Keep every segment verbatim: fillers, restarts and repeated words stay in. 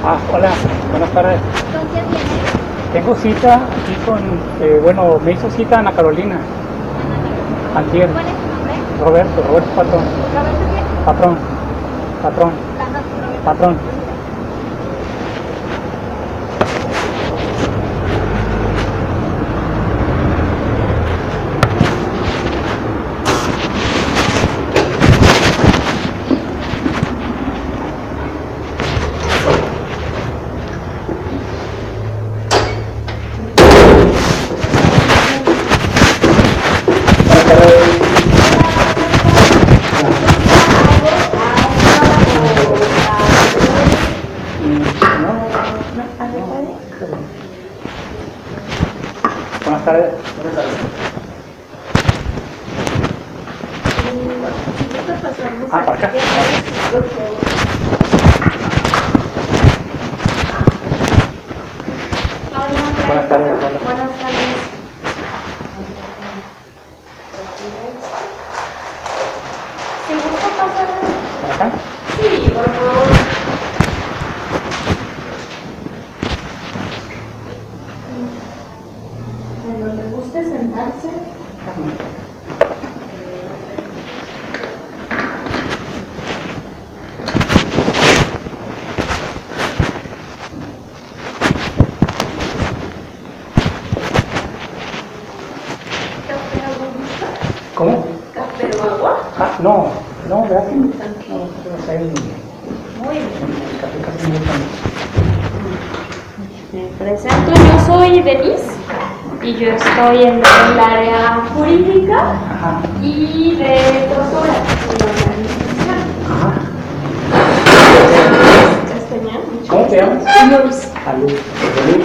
Ah, hola, buenas tardes. ¿Con quién viene? Tengo cita aquí con, eh, bueno, me hizo cita Ana Carolina, antier. ¿Cuál es tu nombre? Roberto, Roberto Patrón. ¿Roberto qué? Patrón, patrón, Ajá, Roberto. patrón. Buenas tardes. Buenas tardes. Ah, para acá. Buenas tardes. Hola. Buenas tardes. ¿Te gusta pasar? ¿Para acá? Sí, por favor. En donde guste sentarse. ¿Café algo gusta? ¿Cómo? ¿Café o agua? Ah, no, no, gracias. No, Ok. no sé, Muy bien. casi casi me gusta. Me presento, yo soy Denise y yo estoy en el área jurídica Ajá, y de doctora en la organización. ajá. Castañán, mucho ¿Cómo te llamas? gusto. Luis. Salud. Feliz.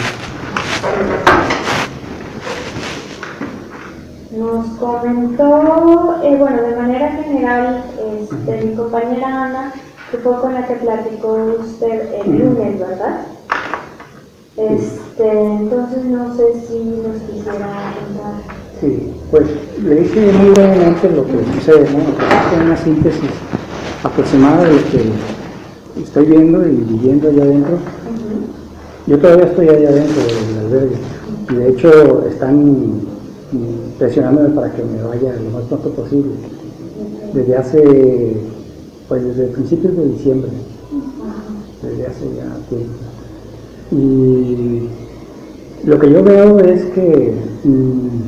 Nos comentó, eh, bueno, de manera general, este, mi compañera Ana, que fue con la que platicó usted el lunes, ¿verdad? Este, entonces no sé si nos quisiera contar. Sí, pues le dije muy brevemente lo que sucede, ¿no? Es una síntesis aproximada de lo que estoy viendo y viviendo allá adentro. Uh-huh. Yo todavía estoy allá adentro del albergue y de hecho están mm, presionándome para que me vaya lo más pronto posible. Desde hace, pues desde principios de diciembre, desde hace ya tiempo. Y lo que yo veo es que mmm,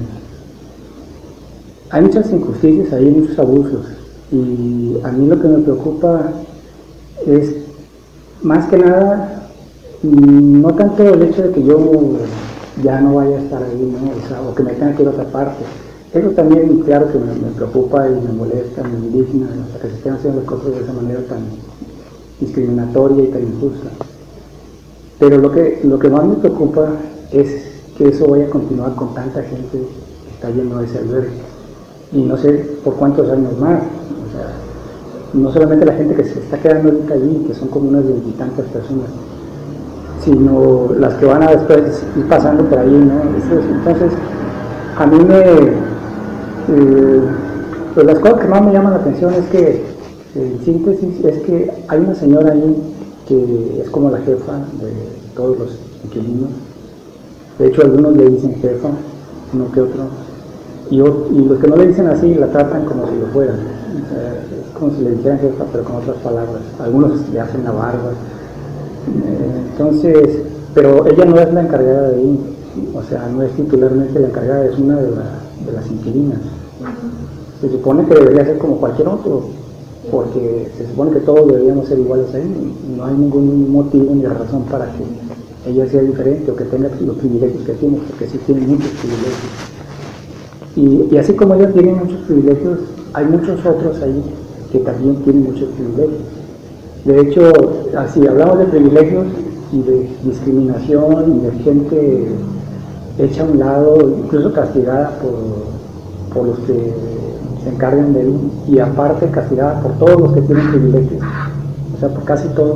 hay muchas injusticias ahí, muchos abusos, y a mí lo que me preocupa es más que nada mmm, no tanto el hecho de que yo ya no vaya a estar ahí, ¿no? O sea, o que me tenga que ir a otra parte. Eso también, claro que me, me preocupa y me molesta, me indigna, o sea, que se estén haciendo las cosas de esa manera tan discriminatoria y tan injusta. Pero lo que, lo que más me preocupa es que eso vaya a continuar con tanta gente que está yendo a ese albergue. Y no sé por cuántos años más. O sea, no solamente la gente que se está quedando ahorita allí, que son como unas veintitantas personas, sino las que van a después ir pasando por ahí, ¿no? Entonces, a mí me... Eh, pues las cosas que más me llaman la atención es que, en síntesis, es que hay una señora ahí que es como la jefa de todos los inquilinos. De hecho, algunos le dicen jefa, uno que otro, y, y los que no le dicen así la tratan como si lo fueran. O sea, es como si le dijeran jefa, pero con otras palabras. Algunos le hacen la barba. Eh, entonces, pero ella no es la encargada de ahí, o sea, no es titularmente la encargada, es una de, la, de las inquilinas. Se supone que debería ser como cualquier otro, porque se supone que todos deberíamos ser iguales a él, no hay ningún motivo ni razón para que ella sea diferente o que tenga los privilegios que tiene, porque sí tiene muchos privilegios. Y, y así como ella tiene muchos privilegios, hay muchos otros ahí que también tienen muchos privilegios. De hecho, así hablamos de privilegios y de discriminación y de gente hecha a un lado, incluso castigada por, por los que se encargan de él, y aparte castigada por todos los que tienen privilegios, o sea, por casi todos.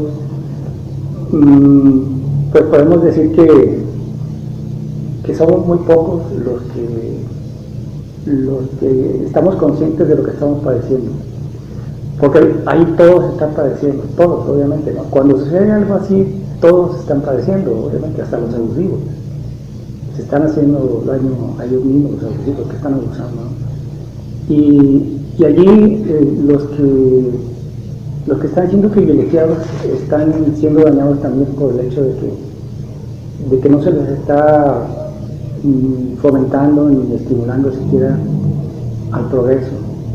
Pues podemos decir que, que somos muy pocos los que, los que estamos conscientes de lo que estamos padeciendo. porque ahí todos están padeciendo, todos obviamente, ¿no? Cuando sucede algo así, todos están padeciendo, obviamente, hasta los abusivos. Se están haciendo daño a ellos mismos, los abusivos que están abusando, ¿no? Y, y allí eh, los que los que están siendo privilegiados están siendo dañados también por el hecho de que, de que no se les está mm, fomentando ni estimulando siquiera al progreso.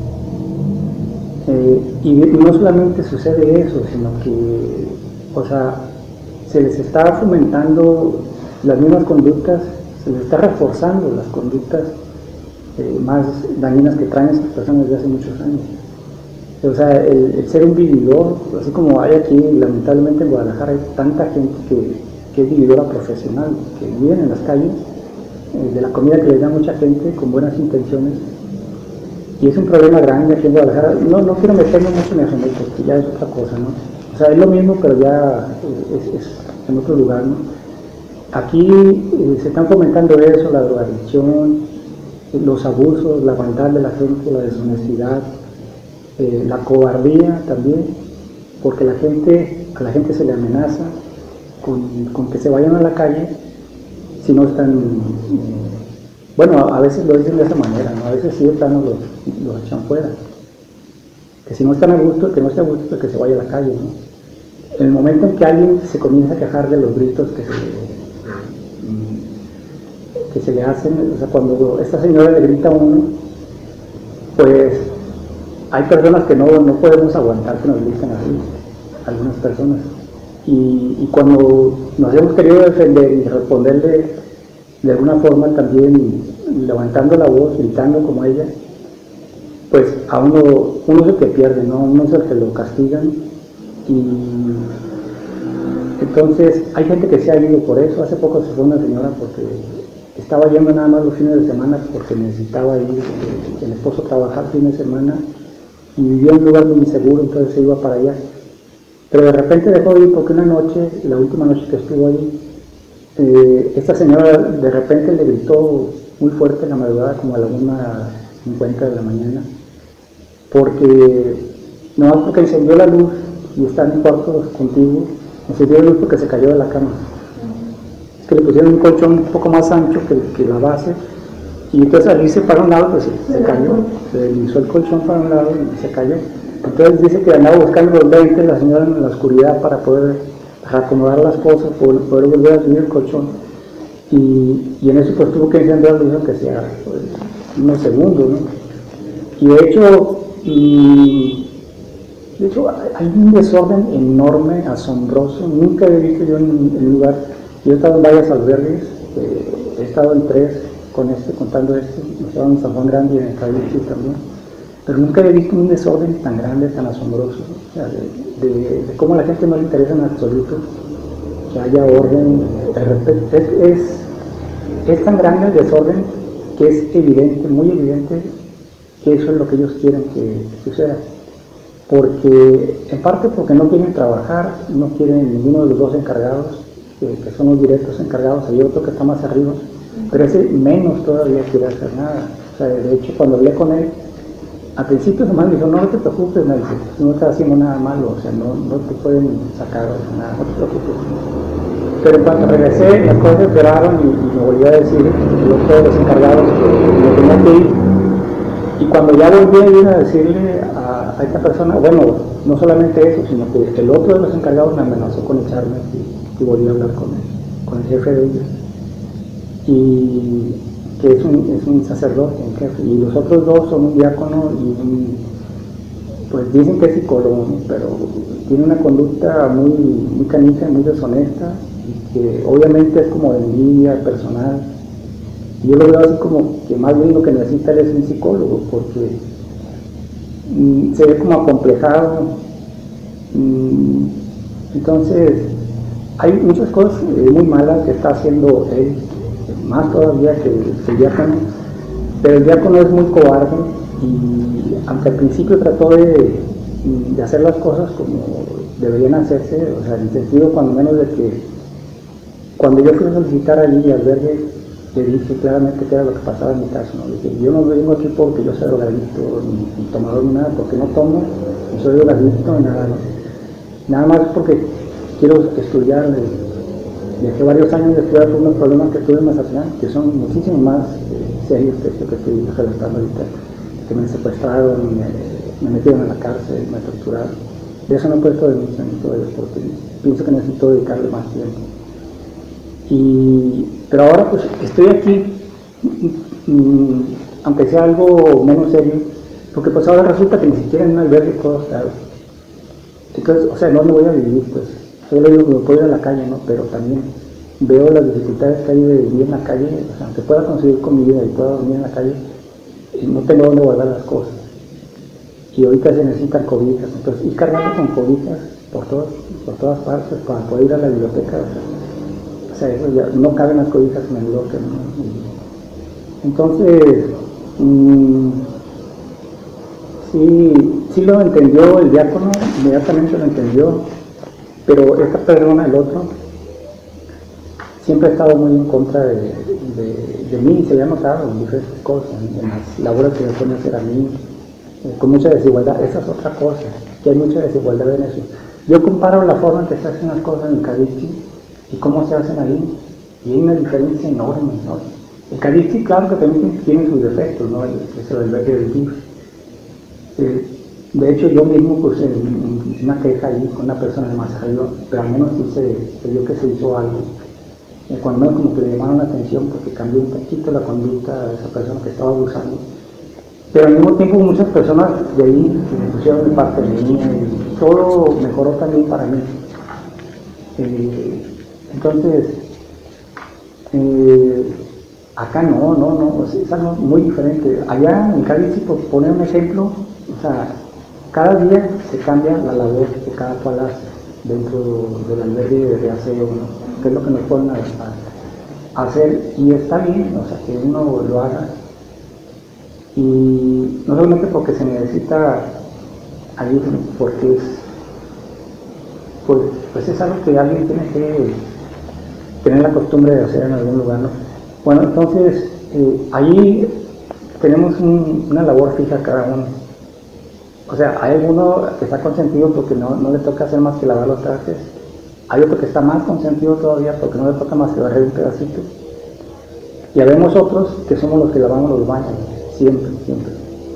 Eh, y no solamente sucede eso, sino que, o sea, se les está fomentando las mismas conductas, se les está reforzando las conductas eh, más dañinas que traen estas personas desde hace muchos años. O sea, el, el ser un vividor, así como hay aquí, lamentablemente en Guadalajara hay tanta gente que, que es vividora profesional, que viven en las calles, eh, de la comida que les da mucha gente con buenas intenciones, y es un problema grande aquí en Guadalajara. No, no quiero meterme mucho en eso, ¿no? Porque ya es otra cosa, ¿no? O sea, es lo mismo, pero ya es, es en otro lugar, ¿no? Aquí eh, se están fomentando eso, la drogadicción, los abusos, la maldad de la gente, la deshonestidad, eh, la cobardía también, porque la gente, a la gente se le amenaza con, con que se vayan a la calle si no están, eh, bueno, a, a veces lo dicen de esa manera, ¿no? A veces sí de plano los, los echan fuera, que si no están a gusto, que no esté a gusto, pues que se vaya a la calle, ¿no? En el momento en que alguien se comienza a quejar de los gritos que se, que se le hacen, o sea, cuando esta señora le grita a uno, pues hay personas que no, no podemos aguantar que nos griten así, algunas personas, y, y cuando nos hemos querido defender y responderle de alguna forma también levantando la voz, gritando como ella, pues a uno, uno es el que pierde, ¿no? Uno es el que lo castigan, y entonces hay gente que se ha ido por eso. Hace poco se fue una señora porque estaba yendo nada más los fines de semana porque necesitaba ir, el esposo trabajar fines de semana y vivía en un lugar muy inseguro, entonces se iba para allá. Pero de repente dejó de ir porque una noche, la última noche que estuvo ahí, eh, esta señora de repente le gritó muy fuerte en la madrugada, como a la una cincuenta de la mañana, porque no más porque encendió la luz y está en el cuarto contigo, encendió la luz porque se cayó de la cama. Es que le pusieron un colchón un poco más ancho que, que la base, y entonces al irse para un lado, pues se, se cayó, se deslizó el colchón para un lado y se cayó. Entonces dice que andaba buscando los lentes la señora en la oscuridad para poder reacomodar las cosas, poder, poder volver a subir el colchón, y, y en eso pues tuvo que encender la luz aunque sea pues, unos segundos, ¿no? Y de hecho, y, de hecho hay un desorden enorme, asombroso. Nunca he visto yo en un lugar, yo he estado en varios albergues, eh, he estado en tres con este, contando este, he estado en San Juan Grande y en el Calle también, pero nunca he visto un desorden tan grande, tan asombroso, o sea, de, de, de cómo a la gente no le interesa en absoluto que haya orden. De repente, es, es, es tan grande el desorden que es evidente, muy evidente, que eso es lo que ellos quieren que, que suceda, porque en parte porque no quieren trabajar, no quieren ninguno de los dos encargados, que, que son los directos encargados, hay otro que está más arriba, pero ese menos todavía quiere hacer nada. O sea, de hecho cuando hablé con él, al principio nomás me dijo, no, no te preocupes, me dice, no estás haciendo nada malo, o sea, no, no te pueden sacar o nada, no te preocupes. Pero cuando regresé, las cosas empeoraron y, y me volvió a decir el otro de los encargados que me tenía que ir. Y cuando ya volví a ir a decirle a, a esta persona, bueno, no solamente eso, sino que el otro de los encargados me amenazó con echarme y, y volví a hablar con él, con el jefe de ellos. Y que es un, es un sacerdote, un jefe, y los otros dos son un diácono y un, pues dicen que es psicólogo, pero tiene una conducta muy, muy canija, muy deshonesta, y que obviamente es como de envidia personal. Yo lo veo así como que más bien lo que necesita él es un psicólogo, porque mm, se ve como acomplejado. Mm, entonces, hay muchas cosas eh, muy malas que está haciendo él, más todavía que, que el diácono, pero el diácono es muy cobarde y aunque al principio trató de, de hacer las cosas como deberían hacerse, o sea, en el sentido cuando menos de que cuando yo fui a solicitar allí albergue, le dije claramente qué era lo que pasaba en mi caso, ¿no? Le dije, yo no vengo aquí porque yo sea drogadicto ni, ni tomador ni nada, porque no tomo, ni soy drogadicto, ni nada, ¿no? Nada más porque quiero estudiar, dejé varios años de estudiar por unos problemas que tuve en Mazatlán, que son muchísimo más eh, serios que esto que estoy relatando ahorita, que me secuestraron, me, me metieron en la cárcel, me torturaron. De eso no he puesto denuncia todavía porque pienso que necesito dedicarle más tiempo. Y, pero ahora pues estoy aquí, mmm, aunque sea algo menos serio, porque pues ahora resulta que ni siquiera en un albergue puedo estar. Entonces, o sea, no me voy a vivir, pues, solo digo que me puedo ir a la calle, ¿no? Pero también veo las dificultades que hay de vivir en la calle, o sea, aunque pueda conseguir comida y pueda dormir en la calle, no tengo dónde guardar las cosas. Y ahorita se necesitan cobijas, entonces ir cargando con cobijas por, todos, por todas partes para poder ir a la biblioteca, o sea, o sea eso ya, no caben las cobijas en el bloque, ¿no? Entonces, mmm, sí, sí lo entendió el diácono, inmediatamente lo entendió, pero esta persona, el otro, siempre ha estado muy en contra de, de, de mí, se le ha notado en diferentes cosas, en las labores que me pone a hacer a mí, eh, con mucha desigualdad. Esa es otra cosa, que hay mucha desigualdad en eso. Yo comparo la forma en que se hacen las cosas en el Cadixi y cómo se hacen ahí, y hay una diferencia enorme, ¿no? El Cadixi, claro que también tiene sus defectos, ¿no? Es el albergue del D I F. Eh, de hecho, yo mismo puse una queja ahí con una persona de Mazajillo, pero al menos sí se, se vio que se hizo algo. Eh, cuando menos como que le llamaron la atención porque cambió un poquito la conducta de esa persona que estaba abusando. Pero al mismo tiempo muchas personas de ahí se pusieron de parte de mí y todo mejoró también para mí. Eh, entonces, eh, acá no, no, no, es algo muy diferente. Allá en Cádiz, por poner un ejemplo, o sea, cada día se cambia la labor que cada cual hace dentro del albergue de aseo, ¿no? Que es lo que nos ponen a, a hacer, y está bien, o sea, que uno lo haga. Y no solamente porque se necesita ayuda, porque es, pues, pues es algo que alguien tiene que tener la costumbre de hacer en algún lugar, ¿no? Bueno, entonces, eh, ahí tenemos un, una labor fija cada uno. O sea, hay alguno que está consentido porque no, no le toca hacer más que lavar los trastes. Hay otro que está más consentido todavía porque no le toca más que barrer un pedacito. Y habemos otros que somos los que lavamos los baños, siempre, siempre.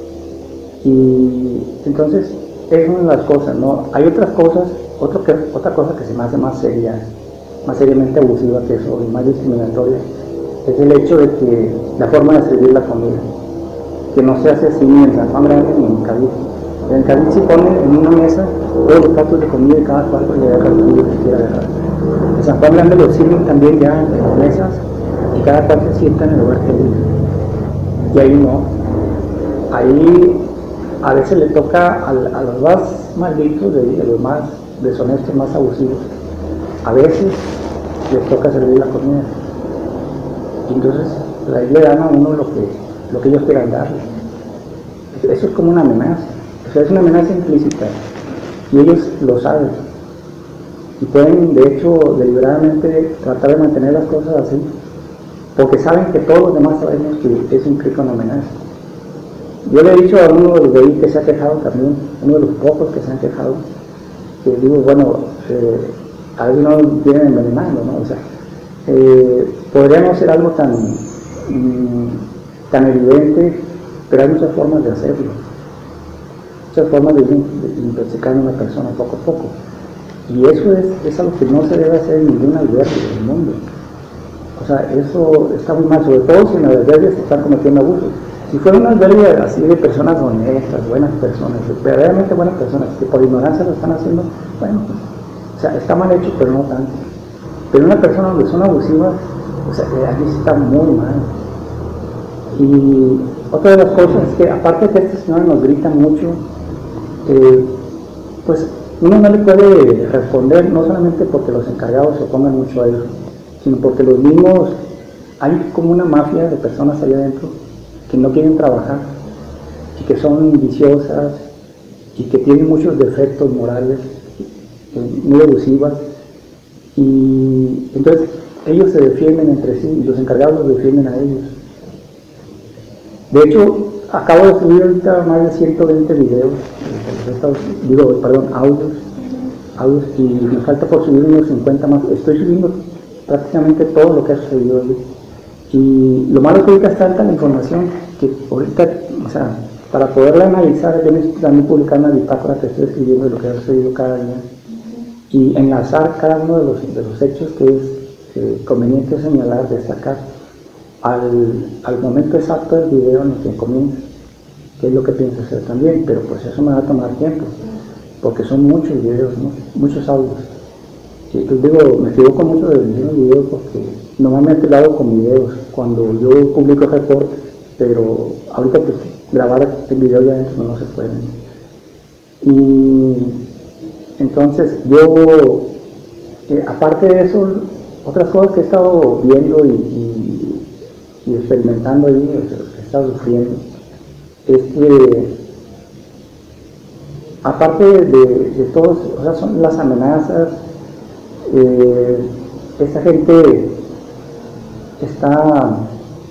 Y entonces, es una de las cosas, ¿no? Hay otras cosas, otro que, otra cosa que se me hace más seria, más seriamente abusiva que eso, y más discriminatoria, es el hecho de que la forma de servir la comida, que no se hace así ni en San Juan Grande ni en Cádiz. En Cádiz se pone en una mesa todos los platos de comida y cada cual le agarra el que quiera agarrar. En San Juan Grande lo sirven también ya en las mesas y cada cual se sienta en el lugar que diga. Y ahí no. Ahí a veces le toca a, a los más malditos, de, a los más deshonestos, más abusivos. A veces les toca servir la comida. Y entonces ahí le dan a uno lo que, lo que ellos quieran darle. Eso es como una amenaza. O sea, es una amenaza implícita. Y ellos lo saben. Y pueden, de hecho, deliberadamente tratar de mantener las cosas así. Porque saben que todos los demás sabemos que eso implica una amenaza. Yo le he dicho a uno de los de ahí que se ha quejado también, uno de los pocos que se han quejado, que digo, bueno, eh, a veces no vienen envenenando, ¿no? O sea, eh, podríamos hacer algo tan, mmm, tan evidente, pero hay muchas formas de hacerlo. Muchas formas de, de intoxicar a una persona poco a poco. Y eso es, es algo que no se debe hacer en ningún albergue del mundo. O sea, eso está muy mal, sobre todo si en los albergues se están cometiendo abusos. Si fuera un albergue así de personas honestas, buenas personas, verdaderamente buenas personas, que por ignorancia lo están haciendo, bueno, pues, o sea, está mal hecho, pero no tanto. Pero una persona donde son abusivas, o sea, allí está muy mal. Y otra de las cosas es que, aparte de que esta señora nos grita mucho, eh, pues uno no le puede responder, no solamente porque los encargados se opongan mucho a eso, sino porque los mismos, hay como una mafia de personas allá adentro que no quieren trabajar y que son viciosas y que tienen muchos defectos morales, muy abusivas, y entonces ellos se defienden entre sí y los encargados los defienden a ellos. De hecho, acabo de subir ahorita más de ciento veinte videos, digo, perdón, audios, audios, y me falta por subir unos cincuenta más. Estoy subiendo prácticamente todo lo que ha sucedido hoy. Y lo malo que ahorita es tanta la información que ahorita, o sea, para poderla analizar, yo necesito también publicar una bitácora que estoy escribiendo de lo que ha sucedido cada día y enlazar cada uno de los, de los hechos que es eh, conveniente señalar, destacar al, al momento exacto del video en el que comienza, que es lo que pienso hacer también, pero pues eso me va a tomar tiempo, porque son muchos videos, ¿no? Muchos audios. Y pues digo, me equivoco mucho de decir un video porque normalmente lo hago con videos, cuando yo publico reportes, pero ahorita pues grabar el video ya dentro no se puede. Y entonces yo, eh, aparte de eso, otras cosas que he estado viendo y, y, y experimentando ahí, que he estado sufriendo, es que aparte de, de todos, o sea, son las amenazas, eh, esta gente está,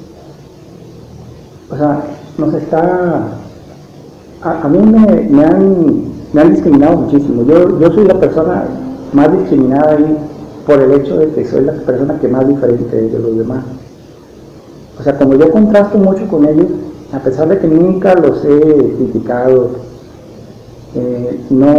o sea, nos está, a, a mí me, me, han, me han discriminado muchísimo. Yo, yo soy la persona más discriminada ahí por el hecho de que soy la persona que más diferente de los demás. O sea, como yo contrasto mucho con ellos, a pesar de que nunca los he criticado, eh, no,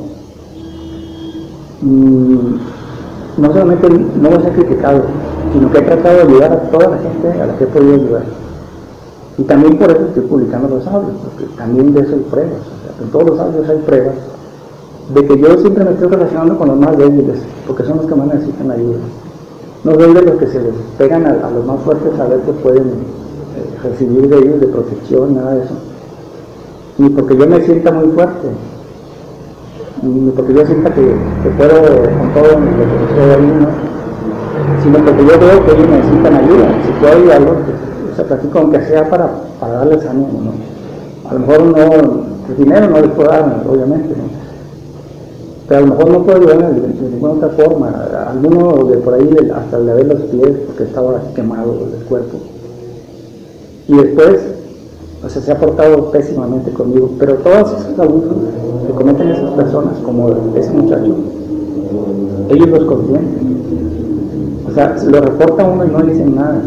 mmm, no solamente no los he criticado, sino que he tratado de ayudar a toda la gente a la que he podido ayudar. Y también por eso estoy publicando los audios, porque también de eso hay pruebas. O sea, en todos los audios hay pruebas de que yo siempre me estoy relacionando con los más débiles, porque son los que más necesitan ayuda. No soy de los que se les pegan a, a los más fuertes a ver que pueden eh, recibir de ellos de protección, nada de eso. Ni porque yo me sienta muy fuerte, ni porque yo sienta que, que puedo con todo lo que soy ahí, ¿no? Sino porque yo veo que ellos necesitan ayuda. Si tú hay algo, pues, o sea, platico aunque sea para, para darles ánimo, ¿no? A lo mejor no, el dinero no les puedo dar, obviamente, ¿no? Pero a lo mejor no puedo ayudar de, de ninguna otra forma. Alguno de por ahí hasta le ve los pies porque estaba quemado el cuerpo. Y después, o sea, se ha portado pésimamente conmigo. Pero todos esos abusos que cometen esas personas, como ese muchacho, ellos los consienten. O sea, lo reporta uno y no dicen nada.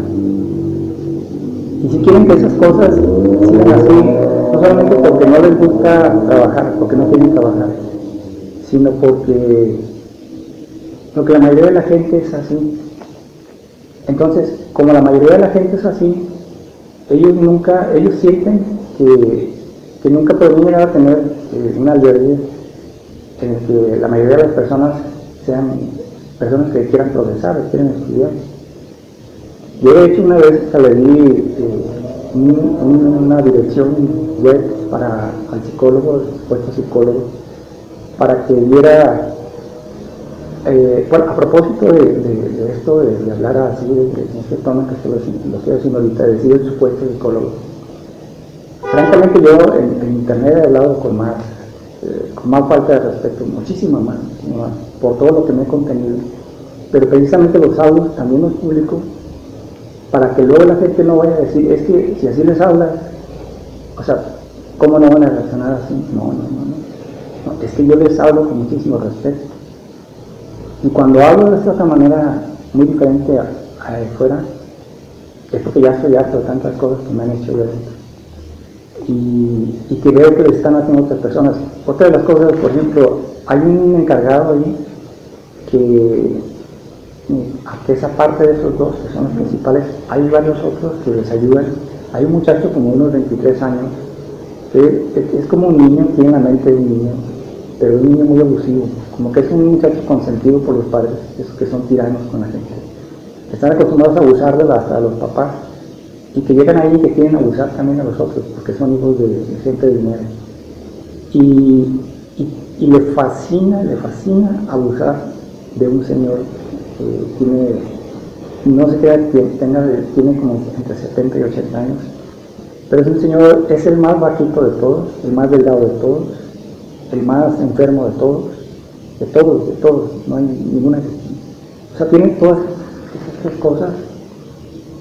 Y si quieren que esas cosas sigan así, no solamente porque no les gusta trabajar, porque no quieren trabajar, sino porque, porque la mayoría de la gente es así. Entonces, como la mayoría de la gente es así, ellos nunca, ellos sienten que, que nunca podrían llegar a tener eh, un albergue en el que la mayoría de las personas sean personas que quieran progresar, que quieran estudiar. Yo de hecho una vez hasta le di eh, un, una dirección web para al psicólogo, el supuesto psicólogo, para que viera, eh, bueno, a propósito de, de, de esto, de, de hablar así, de, de este tono que estoy, lo estoy haciendo ahorita, de decir el supuesto psicólogo. Francamente yo en, en internet he hablado con más, eh, con más falta de respeto, muchísimo más, muchísimo más, por todo lo que me he contenido. Pero precisamente los audios también los publico para que luego la gente no vaya a decir, es que si así les hablas, o sea, ¿cómo no van a reaccionar así? No, no, no, no. No, es que yo les hablo con muchísimo respeto. Y cuando hablo de esta otra manera muy diferente a, a de fuera, es porque ya estoy harto de tantas cosas que me han hecho de dentro. Y, y que veo que le están haciendo otras personas. Otra de las cosas, por ejemplo, hay un encargado ahí que, que esa parte de esos dos, que son los principales, hay varios otros que les ayudan. Hay un muchacho como unos veintitrés años, que es como un niño, tiene la mente de un niño, pero un niño muy abusivo, como que es un muchacho consentido por los padres, esos que son tiranos con la gente. Están acostumbrados a abusar de hasta de los papás, y que llegan ahí y que quieren abusar también a los otros, porque son hijos de, de gente de dinero. Y, y, y le fascina, le fascina abusar de un señor que tiene, no sé qué edad tenga, tiene como entre setenta y ochenta años, pero es un señor, es el más bajito de todos, el más delgado de todos, el más enfermo de todos, de todos, de todos, no hay ninguna excepción. O sea, tiene todas esas tres cosas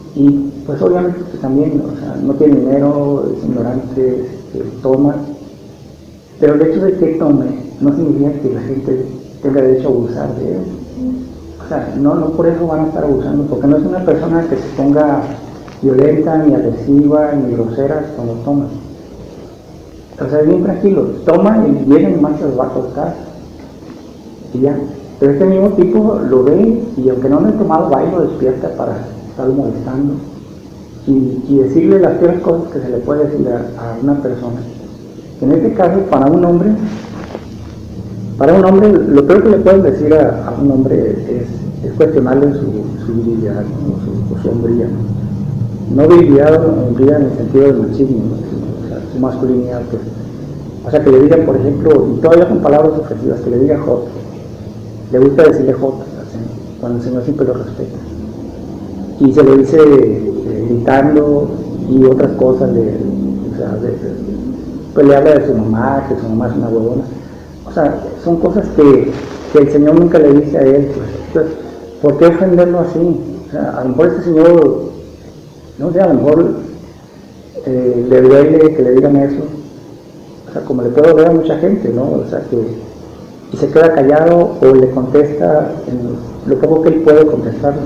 y pues obviamente pues, también, o sea, no tiene dinero, es ignorante, este, toma, pero el hecho de que tome no significa que la gente tenga derecho a abusar de él. O sea, no, no por eso van a estar abusando, porque no es una persona que se ponga violenta, ni agresiva, ni grosera cuando toma. O sea, es bien tranquilo, toma y viene y más se los va a cortar. Y ya. Pero este mismo tipo lo ve y aunque no le ha tomado, va y lo despierta para estarlo molestando y, y decirle las peores cosas que se le puede decir a, a una persona. En este caso, para un hombre, para un hombre, lo peor que le pueden decir a, a un hombre es, es cuestionarle su, su virilidad, ¿no? su, su hombría. No virilidad, hombría en el sentido del machismo, ¿no? o sea, su masculinidad. Pues. O sea, que le digan, por ejemplo, y todavía con palabras ofensivas, que le diga Joto. Le gusta decirle Joto, cuando el Señor siempre lo respeta. Y se lo dice eh, gritando y otras cosas, de, o sea, de, de, pues le habla de su mamá, que su mamá es una huevona. O sea, son cosas que, que el Señor nunca le dice a él. Pues. Entonces, ¿por qué ofenderlo así? O sea, a lo mejor este Señor, no sé, a lo mejor eh, le duele que le digan eso. O sea, como le puedo ver a mucha gente, ¿no? O sea, que y se queda callado o le contesta en lo poco que él puede contestarle.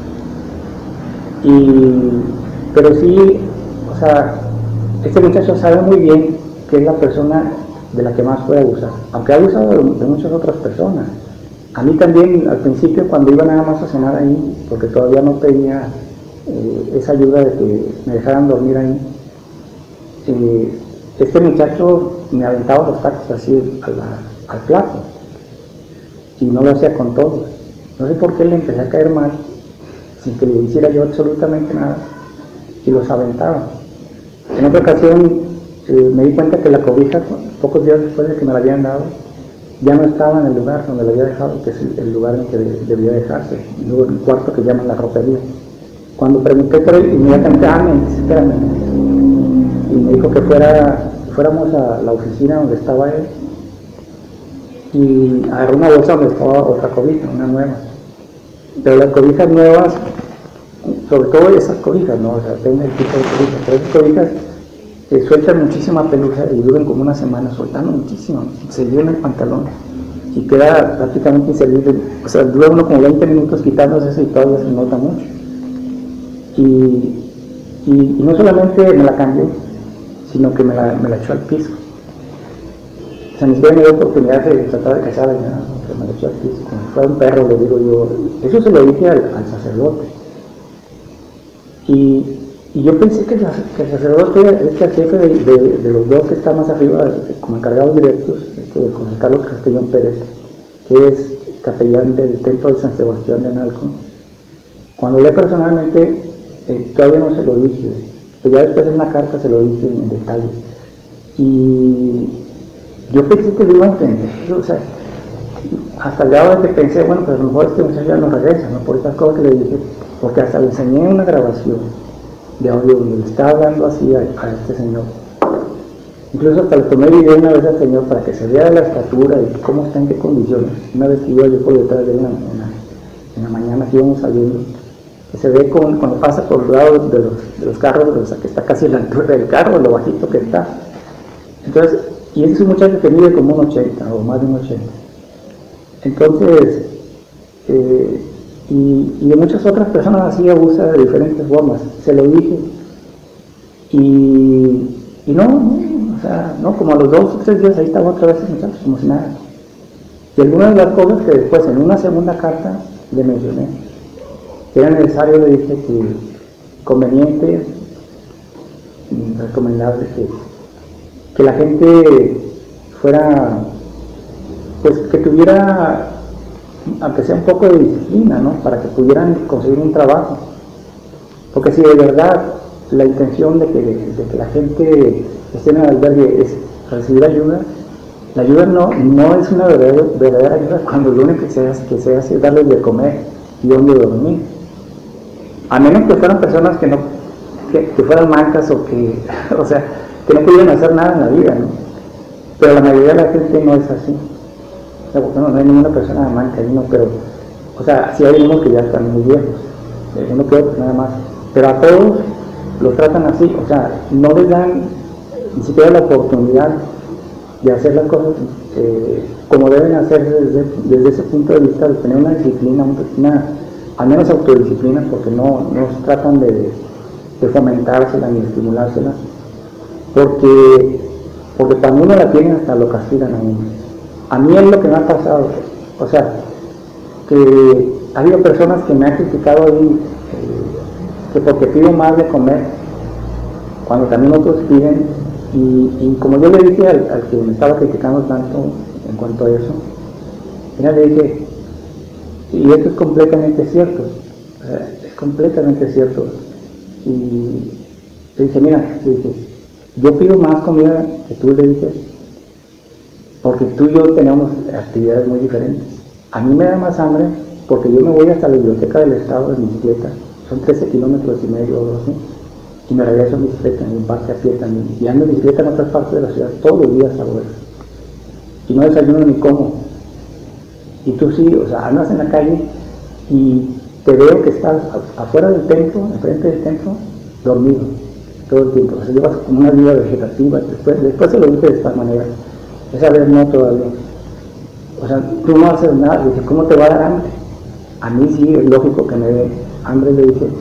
Y, pero sí, o sea, este muchacho sabe muy bien que es la persona de la que más puede abusar, aunque ha abusado de, de muchas otras personas. A mí también, al principio, cuando iba nada más a cenar ahí, porque todavía no tenía eh, esa ayuda de que me dejaran dormir ahí, eh, este muchacho me aventaba los tacos así a la, al plato y no lo hacía con todos. No sé por qué le empecé a caer mal sin que le hiciera yo absolutamente nada y los aventaba. En otra ocasión eh, me di cuenta que la cobija, pocos días después de que me la habían dado, ya no estaba en el lugar donde la había dejado, que es el, el lugar en que de, debía dejarse, luego en el cuarto que llaman la ropería. Cuando pregunté por él, inmediatamente, ah, me dice, espérame, y me dijo que fuera, fuéramos a la oficina donde estaba él y agarró una bolsa donde estaba otra cobija, una nueva. Pero las cobijas nuevas, sobre todo esas cobijas, ¿no? O sea, depende del tipo de cobijas, pero esas cobijas eh, sueltan muchísima pelusa y duran como una semana soltando muchísimo, se llena el pantalón y queda prácticamente inservible. O sea, dura uno como veinte minutos quitándose eso y todavía se nota mucho. Y, y, y no solamente me la cambió, sino que me la, me la echó al piso. O sea, ni siquiera me dio oportunidad de tratar de casar, ¿no? Que me la echó al piso, como si fuera un perro, le digo yo. Eso se lo dije al, al sacerdote. Y, y yo pensé que, la, que el sacerdote era este jefe de, de, de los dos que está más arriba, de, como encargados directos, este, de José Carlos Castellón Pérez, que es capellán del templo de San Sebastián de Analco. Cuando le personalmente, eh, todavía no se lo dije, pero ya después en una carta se lo dije en detalle. Y yo pensé que lo iba a entender, o sea, hasta el grado de que pensé, bueno, pues a lo mejor este muchacho ya no regresa, ¿no? Por estas cosas que le dije, porque hasta le enseñé una grabación de audio donde le estaba hablando así a, a este señor. Incluso hasta le tomé video una vez al señor para que se vea la estatura y cómo está, en qué condiciones. Una vez que iba yo por detrás de él en la, en la, en la mañana que íbamos saliendo, que se ve con, cuando pasa por los lados de los, de los carros, o sea, que está casi a la altura del carro, lo bajito que está. Entonces, y ese es un muchacho que mide como un ochenta o más de un ochenta. Entonces, eh, y, y de muchas otras personas así abusa de diferentes formas. Se lo dije. Y, y no, no, o sea, no, como a los dos o tres días ahí estaba otra vez el muchacho, como si nada. Y algunas de las cosas que después en una segunda carta le mencioné, que era necesario, le dije que conveniente, recomendable que, que la gente fuera, pues que tuviera, aunque sea un poco de disciplina, ¿no? Para que pudieran conseguir un trabajo. Porque si de verdad la intención de que, de que la gente esté en el albergue es recibir ayuda, la ayuda no, no es una verdadera, verdadera ayuda cuando lo único que se hace, que se hace es darles de comer y donde dormir. A menos que fueran personas que no, que, que fueran mancas o que, o sea, que no pudieran hacer nada en la vida, ¿no? Pero la mayoría de la gente no es así. O sea, bueno, no hay ninguna persona manca, ¿no? Pero, o sea, sí hay unos que ya están muy viejos, uno que otro nada más. pero a todos los tratan así, o sea, no les dan ni siquiera la oportunidad de hacer las cosas eh, como deben hacer desde, desde ese punto de vista, de tener una disciplina, una, al menos autodisciplina, porque no, no se tratan de, de fomentársela ni de estimulársela, porque, porque cuando uno la tiene hasta lo castigan a uno. A mí es lo que me ha pasado, o sea, que ha habido personas que me han criticado ahí, eh, que porque pido más de comer, cuando también otros piden, y, y como yo le dije al, al que me estaba criticando tanto en cuanto a eso, ella le dije, y esto es completamente cierto, o sea, es completamente cierto, y le dije, mira, le dije, yo pido más comida que tú, le dije, porque tú y yo tenemos actividades muy diferentes. A mí me da más hambre porque yo me voy hasta la biblioteca del estado en bicicleta, son trece kilómetros y medio o así, y me regreso en bicicleta, en parte a pie también, y ando en bicicleta en otras partes de la ciudad, todos los días hago eso, y no desayuno ni como, y tú sí, o sea, andas en la calle y te veo que estás afuera del templo, enfrente del templo, dormido, todo el tiempo, o sea, llevas como una vida vegetativa, después, después se lo dije de esta manera, esa vez no todavía, o sea, tú no haces nada, dije, ¿cómo te va a dar hambre? A mí sí, es lógico que me dé hambre, le dije,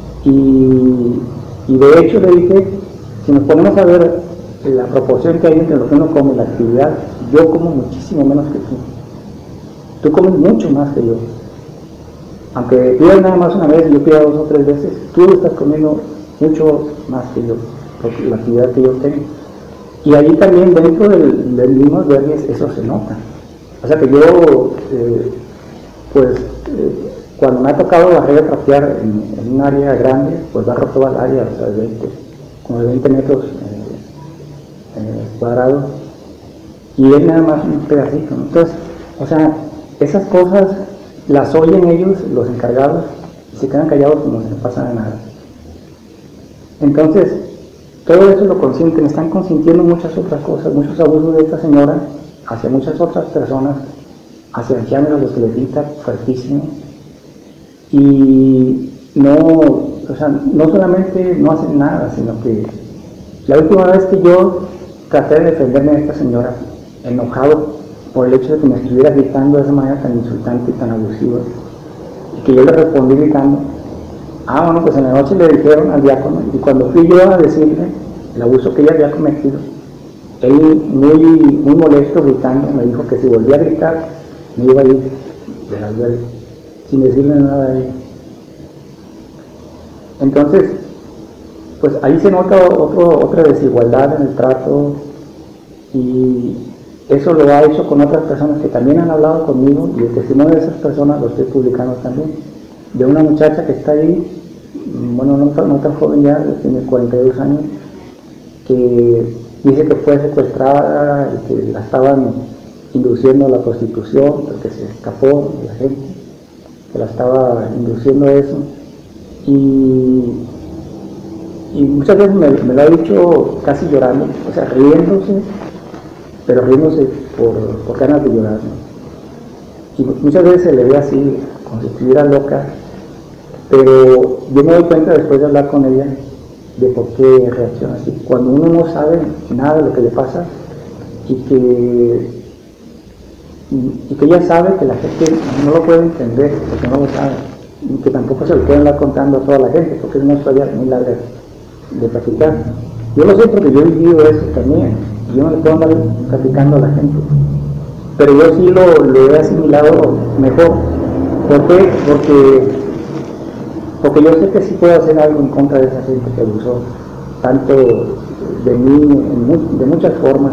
y, y de hecho le dije, si nos ponemos a ver la proporción que hay entre lo que uno come y la actividad, yo como muchísimo menos que tú, tú comes mucho más que yo, aunque pidas nada más una vez y yo pida dos o tres veces, tú estás comiendo mucho más que yo, por la actividad que yo tengo. Y allí también dentro del, del mismo albergue eso se nota. O sea que yo, eh, pues, eh, cuando me ha tocado barrer y trapear en, en un área grande, pues barro toda el área, o sea, de veinte, como de veinte metros eh, eh, cuadrados, y es nada más un pedacito, ¿no? Entonces, o sea, esas cosas las oyen ellos, los encargados, y se quedan callados como si no pasara nada. Entonces, todo eso lo consienten, están consintiendo muchas otras cosas, muchos abusos de esta señora hacia muchas otras personas, hacia ancianos a los que les grita fuertísimo, y no, o sea, no solamente no hacen nada, sino que la última vez que yo traté de defenderme de esta señora, enojado por el hecho de que me estuviera gritando de esa manera tan insultante y tan abusiva, y que yo le respondí gritando, ah, bueno, pues en la noche le dijeron al diácono, y cuando fui yo a decirle el abuso que ella había cometido, él muy, muy molesto gritando, me dijo que si volvía a gritar, me iba a ir del albergue, sin decirle nada a ella. Entonces, pues ahí se nota otro, otra desigualdad en el trato, y eso lo ha hecho con otras personas que también han hablado conmigo, y el testimonio de esas personas lo estoy publicando también, de una muchacha que está ahí, bueno, no, no tan joven ya, tiene cuarenta y dos años, que dice que fue secuestrada y que la estaban induciendo a la prostitución, porque se escapó de la gente, que la estaba induciendo a eso, y, y muchas veces me, me lo ha dicho casi llorando, o sea, riéndose, pero riéndose por, por ganas de llorar, ¿no? Y muchas veces se le ve así, como si estuviera loca, pero yo me doy cuenta después de hablar con ella de por qué reacciona así. Cuando uno no sabe nada de lo que le pasa y que, y, y que ella sabe que la gente no lo puede entender porque no lo sabe, y que tampoco se lo pueden andar contando a toda la gente porque es una historia muy larga de platicar. Yo lo sé porque yo he vivido eso también, yo no le puedo andar platicando a la gente, pero yo sí lo, lo he asimilado mejor. ¿Por qué? Porque Porque yo sé que sí puedo hacer algo en contra de esa gente que abusó tanto de mí en mu de muchas formas,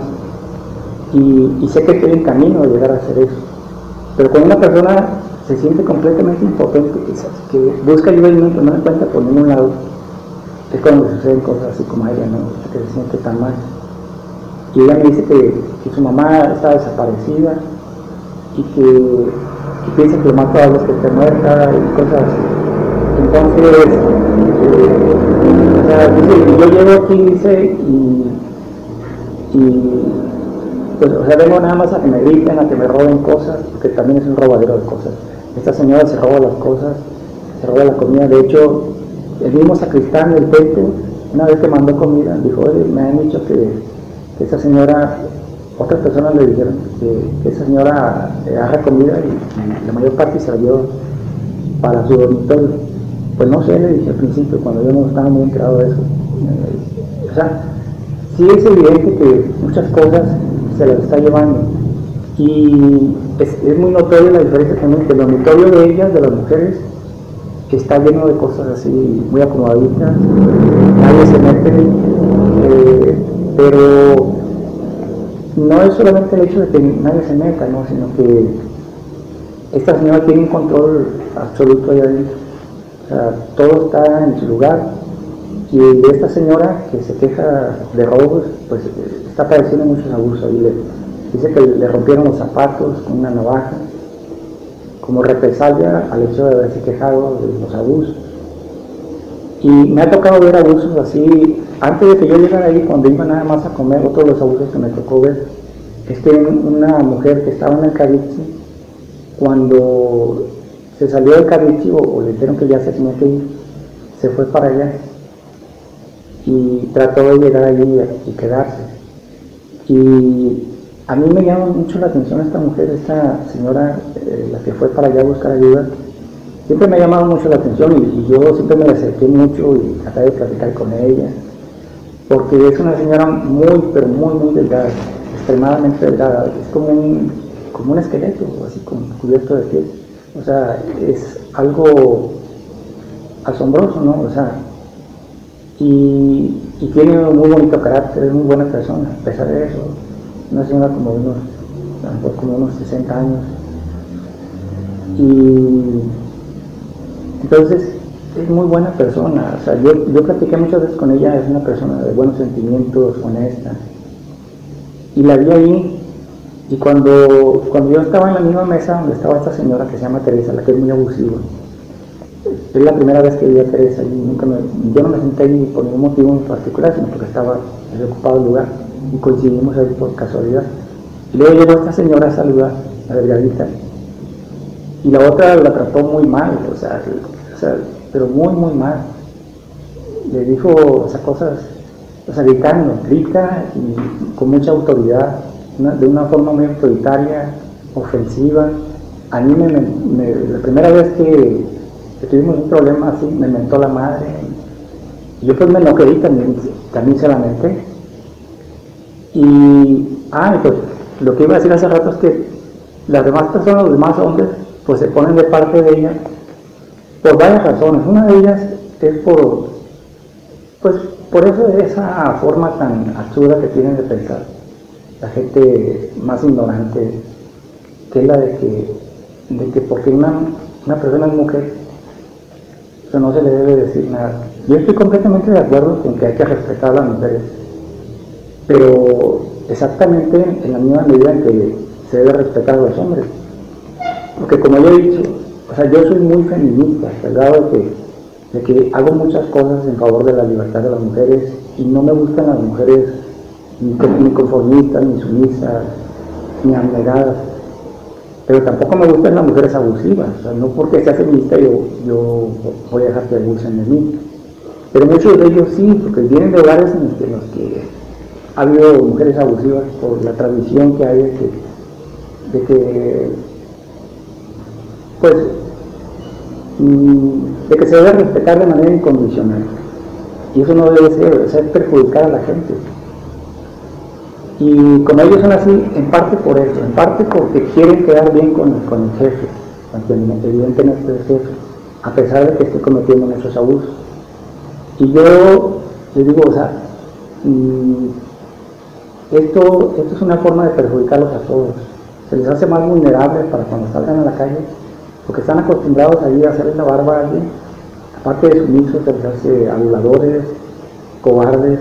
y, y sé que estoy en camino de llegar a hacer eso. Pero cuando una persona se siente completamente impotente, que, que busca ayuda y no, no la encuentra por ningún lado, es cuando suceden cosas así como a ella, ¿no? Que se siente tan mal. Y ella me dice que, que su mamá está desaparecida y que, que piensa que lo más probable es que esté muerta y cosas así. Entonces, eh, o sea, dice, yo llego aquí, dice, y, y pues, o sea, vengo nada más a que me griten, a que me roben cosas, porque también es un robadero de cosas. Esta señora se roba las cosas, se roba la comida. De hecho, el mismo sacristán del templo, una vez que mandó comida, dijo, oye, me han dicho que, que esa señora, otras personas le dijeron que, que esa señora agarra comida y, y la mayor parte se la lleva para su dormitorio. Pues no sé, le dije al principio, cuando yo no estaba muy enterado de eso. Eh, o sea, sí es evidente que muchas cosas se las está llevando. Y es, es muy notoria la diferencia también que el dormitorio de ellas, de las mujeres, que está lleno de cosas así muy acomodaditas, nadie se mete, eh, pero no es solamente el hecho de que nadie se meta, ¿no? Sino que esta señora tiene un control absoluto ahí adentro. O sea, todo está en su lugar, y de esta señora que se queja de robos, pues está padeciendo muchos abusos. Y le, dice que le rompieron los zapatos con una navaja, como represalia al hecho de haberse quejado de los abusos. Y me ha tocado ver abusos así, antes de que yo llegara ahí, cuando iba nada más a comer, otro de los abusos que me tocó ver, es que una mujer que estaba en el Cavichi, cuando se salió del Cavichi o, o le dijeron que ya se tenía que ir, se fue para allá y trató de llegar allí y quedarse. Y a mí me llama mucho la atención esta mujer, esta señora, eh, la que fue para allá a buscar ayuda. Siempre me ha llamado mucho la atención y, y yo siempre me la acerqué mucho y traté de platicar con ella, porque es una señora muy, pero muy, muy delgada, extremadamente delgada, es como un, como un esqueleto, así con cubierto de piel. O sea, es algo asombroso, ¿no? O sea, y, y tiene un muy bonito carácter, es muy buena persona, a pesar de eso. Una señora como unos, a lo mejor como unos sesenta años. Y entonces es muy buena persona. O sea, yo, yo platiqué muchas veces con ella, es una persona de buenos sentimientos, honesta. Y la vi ahí, y cuando, cuando yo estaba en la misma mesa donde estaba esta señora que se llama Teresa, la que es muy abusiva, es la primera vez que vi a Teresa y nunca me, yo no me senté ahí por ningún motivo en particular, sino porque estaba desocupado el lugar y coincidimos ahí por casualidad. Y luego llegó esta señora a saludar, la delgadita, y la otra la trató muy mal, o sea, o sea pero muy, muy mal. Le dijo esas cosas, o sea, gritando, grita y con mucha autoridad, una, de una forma muy autoritaria, ofensiva. A mí me, me, la primera vez que, que tuvimos un problema así, me mentó la madre. Y yo pues me enojé y también, también se la menté. Y, ah, pues lo que iba a decir hace rato es que las demás personas, los demás hombres, pues se ponen de parte de ella por varias razones. Una de ellas es por, pues, por eso, esa forma tan absurda que tienen de pensar la gente más ignorante, que es la de que, de que porque una, una persona es mujer, eso no se le debe decir nada. Yo estoy completamente de acuerdo con que hay que respetar a las mujeres, pero exactamente en la misma medida en que se debe respetar a los hombres. Porque como yo he dicho, o sea, yo soy muy feminista, al grado de que, de que hago muchas cosas en favor de la libertad de las mujeres, y no me gustan las mujeres ni, ni conformistas, ni sumisas, ni abnegadas, pero tampoco me gustan las mujeres abusivas. O sea, no porque sea feminista yo, yo voy a dejar que abusen de mí, pero muchos de ellos sí, porque vienen de hogares en los que, en los que ha habido mujeres abusivas por la tradición que hay de que, de que pues de que se debe respetar de manera incondicional, y eso no debe ser, o sea, es perjudicar a la gente. Y como ellos son así, en parte por eso, en parte porque quieren quedar bien con, con el jefe, aunque evidentemente es el jefe, a pesar de que esté cometiendo esos abusos. Y yo les digo, o sea, esto, esto es una forma de perjudicarlos a todos. Se les hace más vulnerables para cuando salgan a la calle, porque están acostumbrados a ir a hacerle la barba a alguien. Aparte de sumisos, se les hace aduladores, cobardes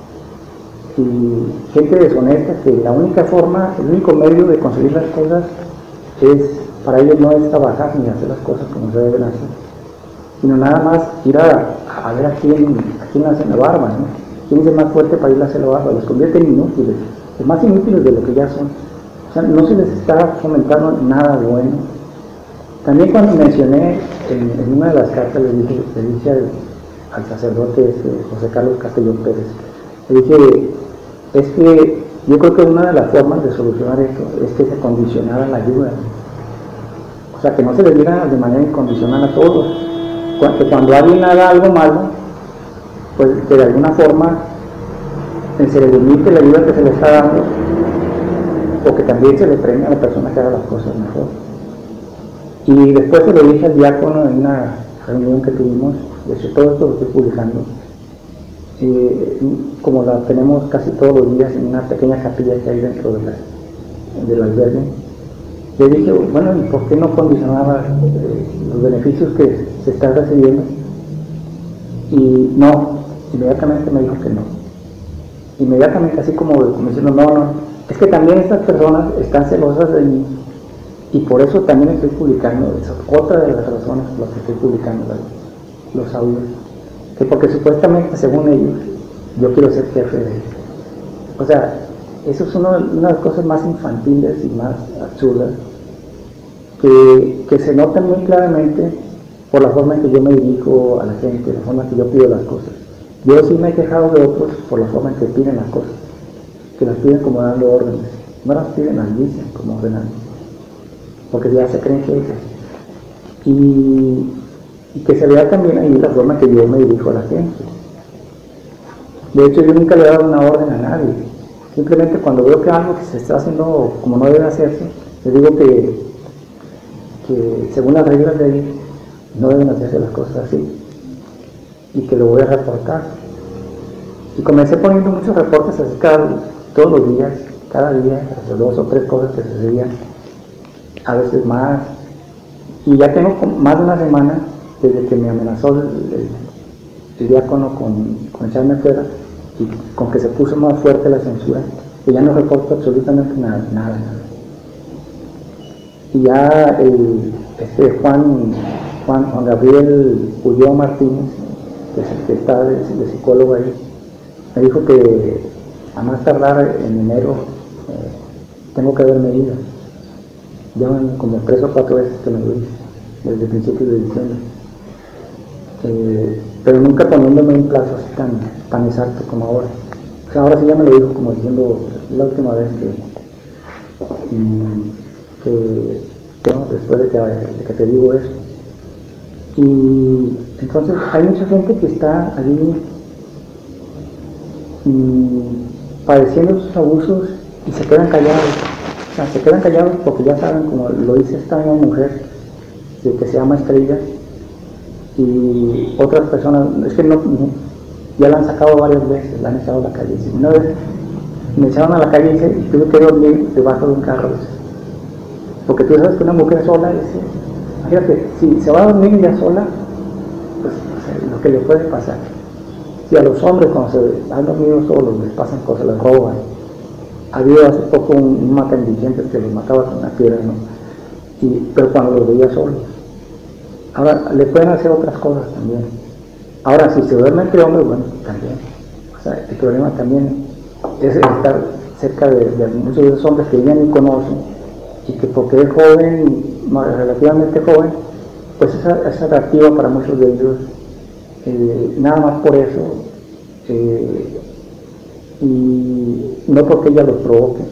y gente deshonesta, que la única forma, el único medio de conseguir las cosas es, para ellos no es trabajar ni hacer las cosas como se deben hacer, sino nada más ir a, a ver a quién, a quién hace la barba, ¿no? Quién es el más fuerte para ir a hacer la barba. Los convierte en inútiles, los más inútiles de lo que ya son. O sea, no se les está fomentando nada bueno. También cuando mencioné en, en una de las cartas, le dije, le dije al sacerdote este, José Carlos Castellón Pérez. Le dije, es que yo creo que una de las formas de solucionar esto es que se condicionara la ayuda. O sea, que no se le diera de manera incondicional a todos. Que cuando alguien haga algo malo, pues que de alguna forma se le limite la ayuda que se le está dando, o que también se le premie a la persona que haga las cosas mejor. Y después se lo dije al diácono en una reunión que tuvimos, de hecho todo esto lo estoy publicando, eh, como la tenemos casi todos los días en una pequeña capilla que hay dentro de la, del albergue. Le dije, bueno, ¿y por qué no condicionaba eh, los beneficios que se están recibiendo? Y no, inmediatamente me dijo que no. Inmediatamente, así como, como diciendo, no, no, es que también estas personas están celosas de mí y por eso también estoy publicando, esa es otra de las razones por las que estoy publicando los, los audios, que porque supuestamente, según ellos, yo quiero ser jefe de ellos. O sea, eso es uno, una de las cosas más infantiles y más absurdas, que, que se notan muy claramente por la forma en que yo me dirijo a la gente, la forma en que yo pido las cosas. Yo sí me he quejado de otros por la forma en que piden las cosas, que las piden como dando órdenes, no las piden, las dicen como ordenando, porque ya se creen jefes. Y, y que se vea también ahí la forma en que yo me dirijo a la gente. De hecho, yo nunca le he dado una orden a nadie, simplemente cuando veo que algo que se está haciendo como no debe hacerse, les digo que, que según las reglas de ahí, no deben hacerse las cosas así, y que lo voy a reportar. Y comencé poniendo muchos reportes así cada, todos los días, cada día, dos o tres cosas que sucedían, a veces más, y ya tengo más de una semana desde que me amenazó el, el, el diácono con, con echarme fuera y con que se puso más fuerte la censura, que ya no reporto absolutamente nada, nada, nada. Y ya el, este Juan, Juan, Juan Gabriel Ulloa Martínez, que es el que está de, de psicólogo ahí, me dijo que a más tardar en enero eh, tengo que haberme ido. Llevan como tres o cuatro veces que me lo hice, desde principios de diciembre. Eh, pero nunca poniéndome un plazo así tan, tan exacto como ahora. O sea, ahora sí ya me lo dijo como diciendo, la última vez que, y, que bueno, después de que, de que te digo eso. Y entonces hay mucha gente que está allí mmm, padeciendo sus abusos y se quedan callados. O sea, se quedan callados porque ya saben, como lo dice esta mujer de que se llama Estrella, y otras personas, es que no, ya la han sacado varias veces, la han echado a la calle. Una vez me echaron a la calle y tuve que dormir debajo de un carro. Porque tú sabes que una mujer sola, dice, fíjate, si se va a dormir ya sola, pues o sea, lo que le puede pasar. Si a los hombres cuando se han dormido solos les pasan cosas, les roban. Ha habido hace poco un, un mata indigente que los mataba con una piedra, ¿no? Y, pero cuando los veía solos. Ahora, le pueden hacer otras cosas también. Ahora, si se duerme entre hombres, bueno, también. O sea, el problema también es estar cerca de, de muchos de esos hombres que ya ni conocen y que porque es joven, relativamente joven, pues es, es atractiva para muchos de ellos, eh, nada más por eso, eh, y no porque ella los provoque.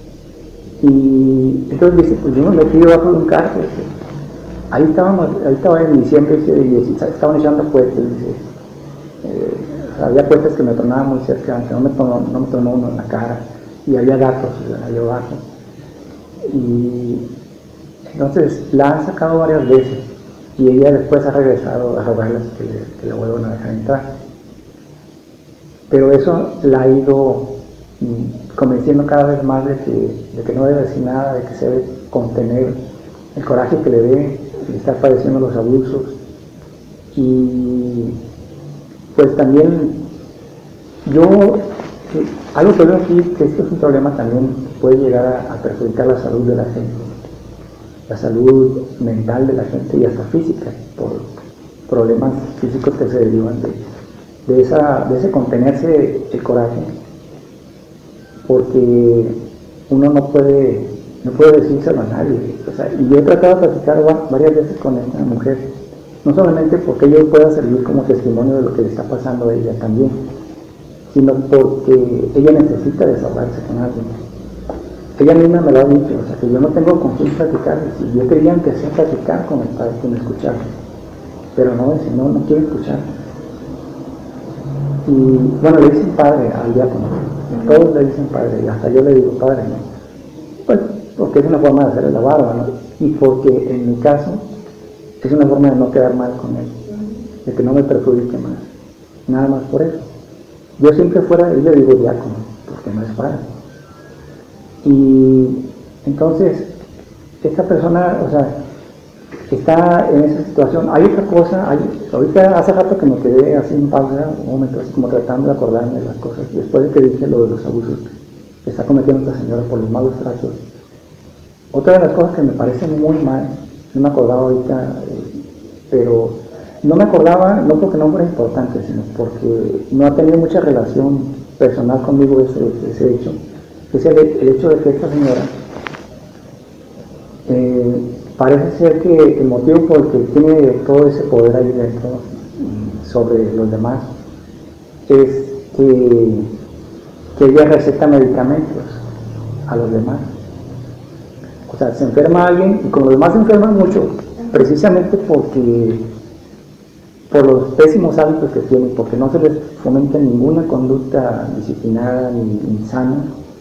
Y entonces dice, pues yo me metí debajo de un carro. Ahí estábamos, ahí estaba en diciembre y estaban echando cohetes, dice. Eh, había cohetes que me tronaban muy cerca, que no me tronó, no me tronó uno en la cara, y había gatos ahí abajo. Y entonces la han sacado varias veces y ella después ha regresado a rogarles que, le, que la vuelvan a dejar entrar. Pero eso la ha ido mm, convenciendo cada vez más de que, de que no debe decir nada, de que se debe contener el coraje que le dé, de estar padeciendo los abusos. Y pues también yo, algo que veo aquí, que esto es un problema también que puede llegar a, a perjudicar la salud de la gente, la salud mental de la gente y hasta física, por problemas físicos que se derivan de, de, esa, de ese contenerse el coraje, porque uno no puede, no puede decírselo a nadie. O sea, y yo he tratado de platicar varias veces con esta mujer no solamente porque yo pueda servir como testimonio de lo que le está pasando a ella también, sino porque ella necesita desahogarse con alguien. Ella misma me lo ha dicho, o sea, que yo no tengo con quién platicar, y yo quería empezar a platicar con el padre, que me escuchara, pero no, dice, no, no quiero escuchar. Y bueno, le dicen padre al diácono, todos le dicen padre, y hasta yo le digo padre, ¿no? Pues porque es una forma de hacerle la barba, ¿no? Y porque en mi caso es una forma de no quedar mal con él, de que no me perjudique más, nada más por eso. Yo siempre fuera, yo le digo diácono, porque no es padre. Y entonces, esta persona, o sea, está en esa situación. Hay otra cosa, hay, ahorita hace rato que me quedé así en pausa, un momento así como tratando de acordarme de las cosas, después de que dije lo de los abusos que está cometiendo esta señora por los malos tratos. Otra de las cosas que me parece muy mal, no me acordaba ahorita, eh, pero no me acordaba no porque no fuera importante, sino porque no ha tenido mucha relación personal conmigo ese, ese hecho, es el, el hecho de que esta señora eh, parece ser que el motivo por el que tiene todo ese poder ahí dentro sobre los demás es que, que ella receta medicamentos a los demás. O sea, se enferma alguien y como los demás se enferman mucho, precisamente porque por los pésimos hábitos que tienen, porque no se les fomenta ninguna conducta disciplinada ni, ni sana,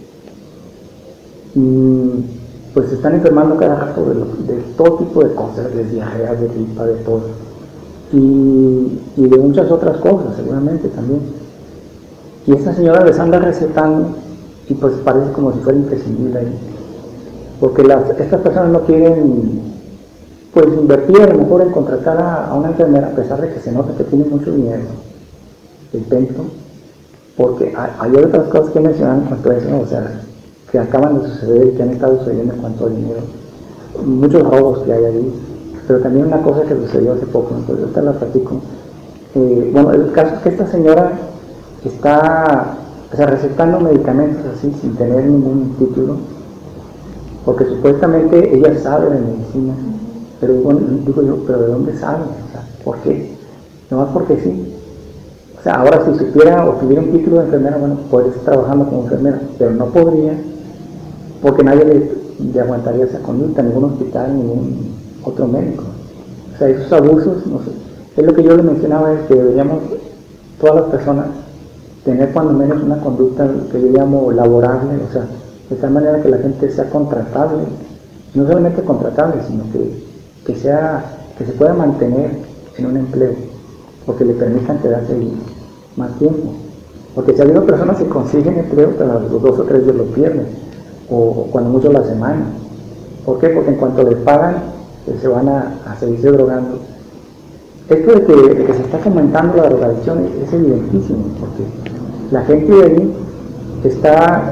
y pues se están enfermando cada rato de, lo, de todo tipo de cosas, de diarreas, de gripa, de todo, y, y de muchas otras cosas seguramente también. Y esta señora les anda recetando y pues parece como si fuera imprescindible ahí, porque las, estas personas no quieren pues invertir a lo mejor en contratar a, a una enfermera, a pesar de que se nota que tiene mucho dinero el templo, porque hay, hay otras cosas que mencionan en cuanto a eso, ¿no? O sea, que acaban de suceder y que han estado sucediendo en cuanto a dinero, muchos robos que hay ahí, pero también una cosa que sucedió hace poco, entonces ahorita la platico. Eh, bueno, el caso es que esta señora está, o sea, recetando medicamentos así sin tener ningún título, porque supuestamente ella sabe de medicina, pero bueno, digo yo, pero ¿de dónde sabe? O sea, ¿por qué? Nomás porque sí. O sea, ahora si supiera o tuviera un título de enfermera, bueno, podría estar trabajando como enfermera, pero no podría, porque nadie le, le aguantaría esa conducta, ningún hospital, ningún otro médico. O sea, esos abusos, no sé, es lo que yo le mencionaba, es que deberíamos, todas las personas, tener cuando menos una conducta que yo llamo laborable, o sea, de tal manera que la gente sea contratable, no solamente contratable, sino que, que, sea, que se pueda mantener en un empleo, porque le permitan quedarse ahí más tiempo. Porque si ha habido personas que consiguen empleo, pero los dos o tres días lo pierden, o cuando mucho la semana. ¿Por qué? Porque en cuanto les pagan, pues se van a, a seguirse drogando. Esto de que, de que se está fomentando la drogadicción es, es evidentísimo, porque la gente de ahí está,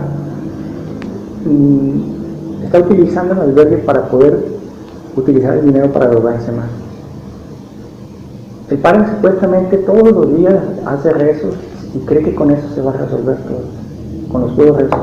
mmm, está utilizando el albergue para poder utilizar el dinero para drogarse más. El padre supuestamente todos los días hace rezos y cree que con eso se va a resolver todo, con los puros rezos.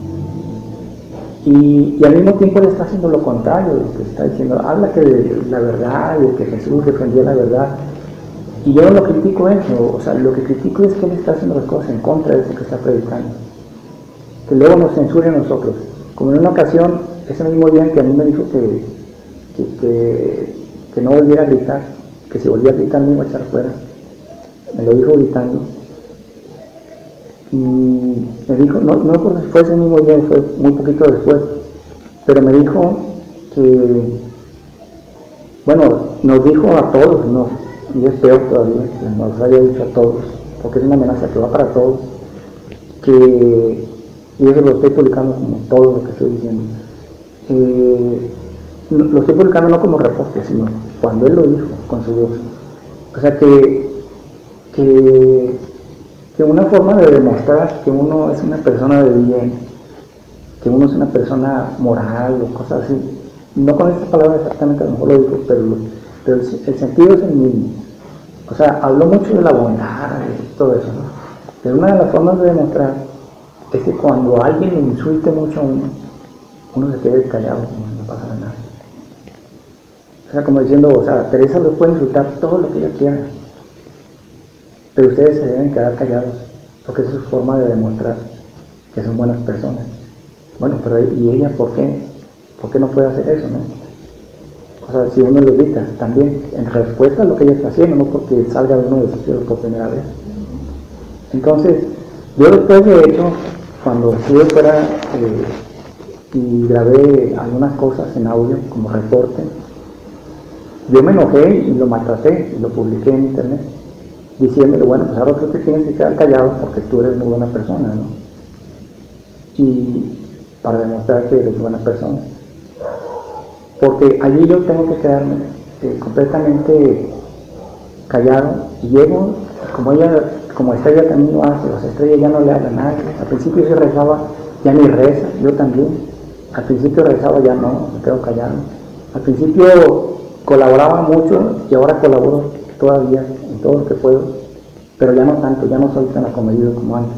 Y, y al mismo tiempo le está haciendo lo contrario, lo que está diciendo, habla que de la verdad, de que Jesús defendía la verdad. Y yo no lo critico eso, o sea, lo que critico es que él está haciendo las cosas en contra de eso que está predicando. Que luego nos censure a nosotros. Como en una ocasión, ese mismo día en que a mí me dijo que, que, que, que no volviera a gritar, que si volvía a gritar me iba a echar fuera. Me lo dijo gritando. Y me dijo, no, no recuerdo si fue ese mismo día, fue muy poquito después, pero me dijo que, bueno, nos dijo a todos, no, y es peor todavía, que nos haya dicho a todos, porque es una amenaza que va para todos, que, y eso lo estoy publicando como todo lo que estoy diciendo, eh, lo estoy publicando no como reporte, sino cuando él lo dijo con su voz. O sea que, que, que una forma de demostrar que uno es una persona de bien, que uno es una persona moral o cosas así, no con esta palabra exactamente, a lo mejor lo digo, pero, pero el, el sentido es el mismo. O sea, habló mucho de la bondad y todo eso, ¿no? Pero una de las formas de demostrar es que cuando alguien le insulte mucho a uno, uno se quede callado, no pasa nada. O sea, como diciendo, o sea, Teresa lo puede insultar todo lo que ella quiera, pero ustedes se deben quedar callados, porque esa es su forma de demostrar que son buenas personas. Bueno, pero ¿y ella por qué? ¿Por qué no puede hacer eso, no? O sea, si uno lo grita, también en respuesta a lo que ella está haciendo, no porque salga uno de su cielo por primera vez. Entonces, yo después de hecho, cuando estuve fuera eh, y grabé algunas cosas en audio como reporte, yo me enojé y lo maltraté y lo publiqué en internet, diciéndole, bueno, pues ahora tú te tienes que quedar callado porque tú eres muy buena persona, ¿no? Y para demostrar que eres buena persona. Porque allí yo tengo que quedarme eh, completamente callado y llego, como ella, como Estrella también lo hace, o sea, Estrella ya no le habla a nadie. Al principio sí rezaba, ya ni reza, yo también. Al principio rezaba, ya no, me quedo callado. Al principio colaboraba mucho y ahora colaboro todavía en todo lo que puedo, pero ya no tanto, ya no soy tan acomedido como antes.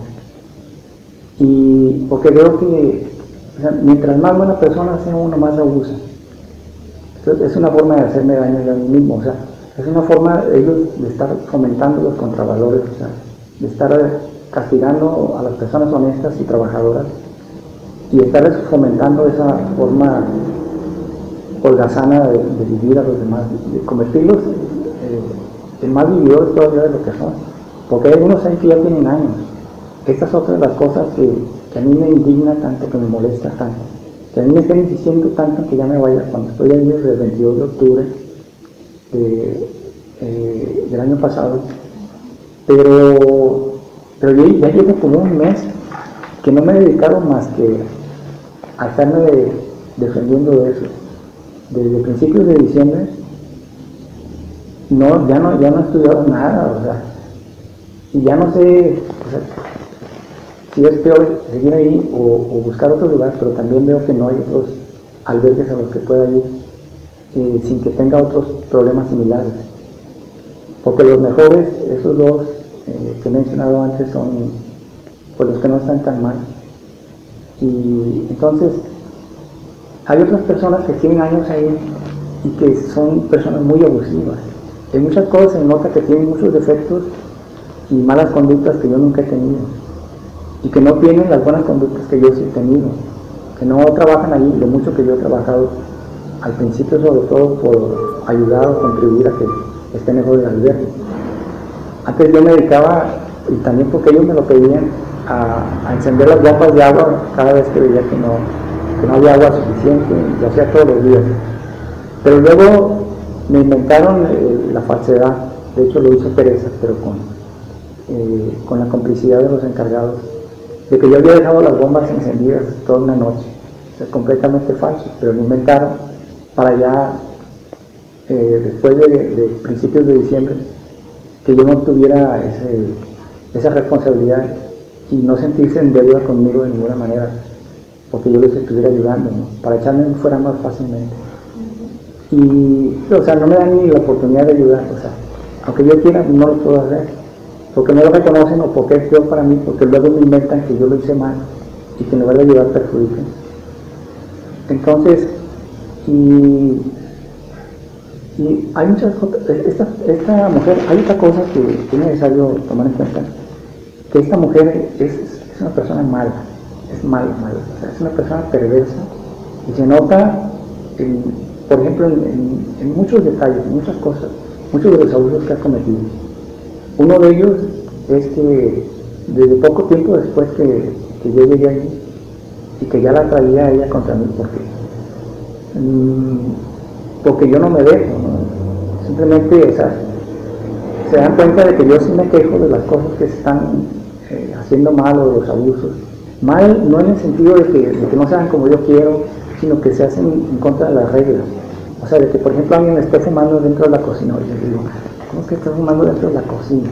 Y porque veo que, o sea, mientras más buena persona sea uno, más abusa. Entonces, es una forma de hacerme daño yo a mí mismo, o sea, es una forma de ellos de estar fomentando los contravalores, o sea, de estar castigando a las personas honestas y trabajadoras y estar fomentando esa forma holgazana de, de vivir a los demás, de convertirlos eh, en más vividores todavía de lo que son, porque hay algunos ahí que ya tienen años. Esta es otra de las cosas que, que a mí me indigna tanto, que me molesta tanto, que a mí me están insistiendo tanto que ya me vaya cuando estoy ahí desde el veintidós de octubre de, eh, del año pasado, pero, pero yo ya llevo como un mes que no me he dedicado más que a estarme de, defendiendo de eso. Desde principios de diciembre no, ya, no, ya no he estudiado nada, o sea, y ya no sé, o sea, si es peor seguir ahí o, o buscar otro lugar, pero también veo que no hay otros albergues a los que pueda ir eh, sin que tenga otros problemas similares. Porque los mejores, esos dos eh, que he mencionado antes, son pues, los que no están tan mal. Y entonces, hay otras personas que tienen años ahí y que son personas muy abusivas. En muchas cosas se nota que tienen muchos defectos y malas conductas que yo nunca he tenido. Y que no tienen las buenas conductas que yo sí he tenido, que no trabajan ahí, lo mucho que yo he trabajado al principio, sobre todo por ayudar o contribuir a que esté mejor el albergue. Antes yo me dedicaba, y también porque ellos me lo pedían, a, a encender las bombas de agua cada vez que veía que no, que no había agua suficiente, y lo hacía todos los días. Pero luego me inventaron eh, la falsedad, de hecho lo hizo Teresa, pero con, eh, con la complicidad de los encargados, de que yo había dejado las bombas encendidas toda una noche. O sea, completamente falso, pero lo inventaron para ya, eh, después de, de principios de diciembre, que yo no tuviera ese, esa responsabilidad y no sentirse en deuda conmigo de ninguna manera, porque yo les estuviera ayudando, ¿no? Para echarme fuera más fácilmente. Y, o sea, no me dan ni la oportunidad de ayudar, o sea, aunque yo quiera, no lo puedo hacer. Porque no lo reconocen o porque es peor para mí, porque luego me inventan que yo lo hice mal y que en lugar de ayudar perjudiquen. Entonces, y, y hay muchas cosas, esta, esta mujer, hay otra cosa que es necesario tomar en cuenta, que esta mujer es, es una persona mala, es mala, mala, o sea, es una persona perversa y se nota, en, por ejemplo, en, en, en muchos detalles, en muchas cosas, muchos de los abusos que ha cometido. Uno de ellos es que desde poco tiempo después que, que yo llegué allí y que ya la traía ella contra mí, porque, mmm, porque yo no me dejo, ¿no? Simplemente, o sea, se dan cuenta de que yo sí me quejo de las cosas que se están eh, haciendo mal o de los abusos. Mal no en el sentido de que, de que no se hagan como yo quiero, sino que se hacen en contra de las reglas. O sea, de que por ejemplo alguien esté fumando dentro de la cocina, y yo digo, ¿cómo es que está fumando dentro de la cocina?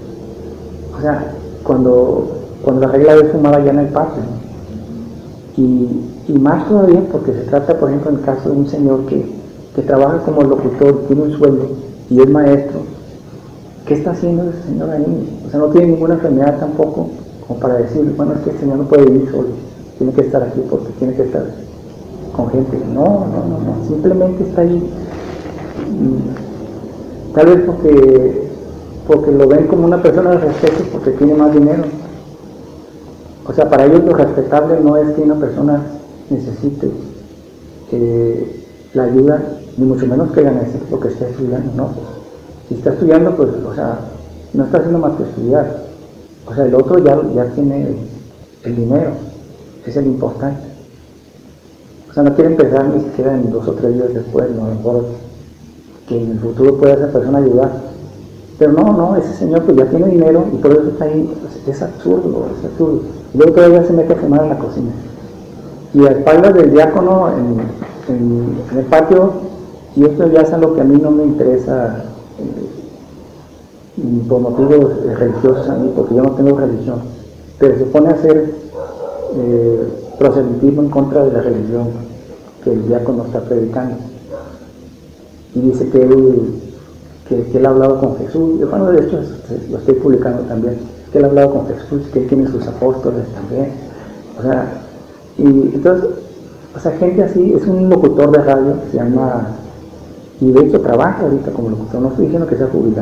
O sea, cuando, cuando la regla es fumar allá en el patio, ¿no? y, y más todavía porque se trata, por ejemplo, en el caso de un señor que, que trabaja como locutor, tiene un sueldo y es maestro. ¿Qué está haciendo ese señor ahí? O sea, no tiene ninguna enfermedad tampoco como para decir, bueno, es que el señor no puede vivir solo, tiene que estar aquí porque tiene que estar con gente. No, no, no, no, simplemente está ahí Tal vez porque, porque lo ven como una persona de respeto porque tiene más dinero. O sea, para ellos lo respetable no es que una persona necesite eh, la ayuda, ni mucho menos que la necesite porque está estudiando, ¿no? Si está estudiando, pues, o sea, no está haciendo más que estudiar. O sea, el otro ya, ya tiene el dinero, es el importante. O sea, no quiere empezar ni siquiera en dos o tres días después, no, a lo mejor que en el futuro pueda esa persona ayudar. Pero no, no, ese señor pues ya tiene dinero y todo eso está ahí, es, es absurdo, es absurdo. Y luego todavía se mete a fumar en la cocina. Y a espaldas del diácono en, en, en el patio, y esto ya es algo que a mí no me interesa eh, por motivos religiosos a mí, porque yo no tengo religión, pero se pone a hacer eh, proselitismo en contra de la religión que el diácono está predicando. Y dice que él, que, que él ha hablado con Jesús, y bueno, de hecho lo estoy publicando también, que él ha hablado con Jesús, que él tiene sus apóstoles también, o sea, y entonces, o sea, gente así, es un locutor de radio, se llama, y de hecho trabaja ahorita como locutor, no estoy diciendo que sea jubilado,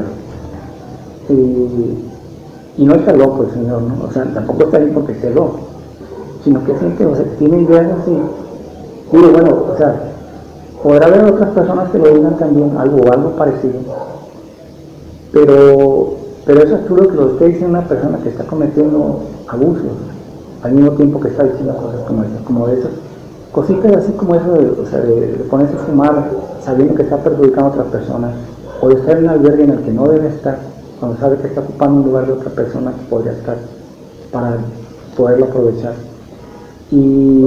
y, y no está loco el señor, ¿no? O sea, tampoco está ahí porque esté loco, sino que siente, o sea, tiene ideas así, y bueno, o sea, podrá haber otras personas que lo digan también, algo o algo parecido, pero, pero eso es absurdo que lo esté diciendo una persona que está cometiendo abusos, al mismo tiempo que está diciendo cosas como esas, como esas, cositas así como eso de, o sea, de, de ponerse a fumar sabiendo que está perjudicando a otras personas, o de estar en un albergue en el que no debe estar, cuando sabe que está ocupando un lugar de otra persona que podría estar para poderlo aprovechar. Y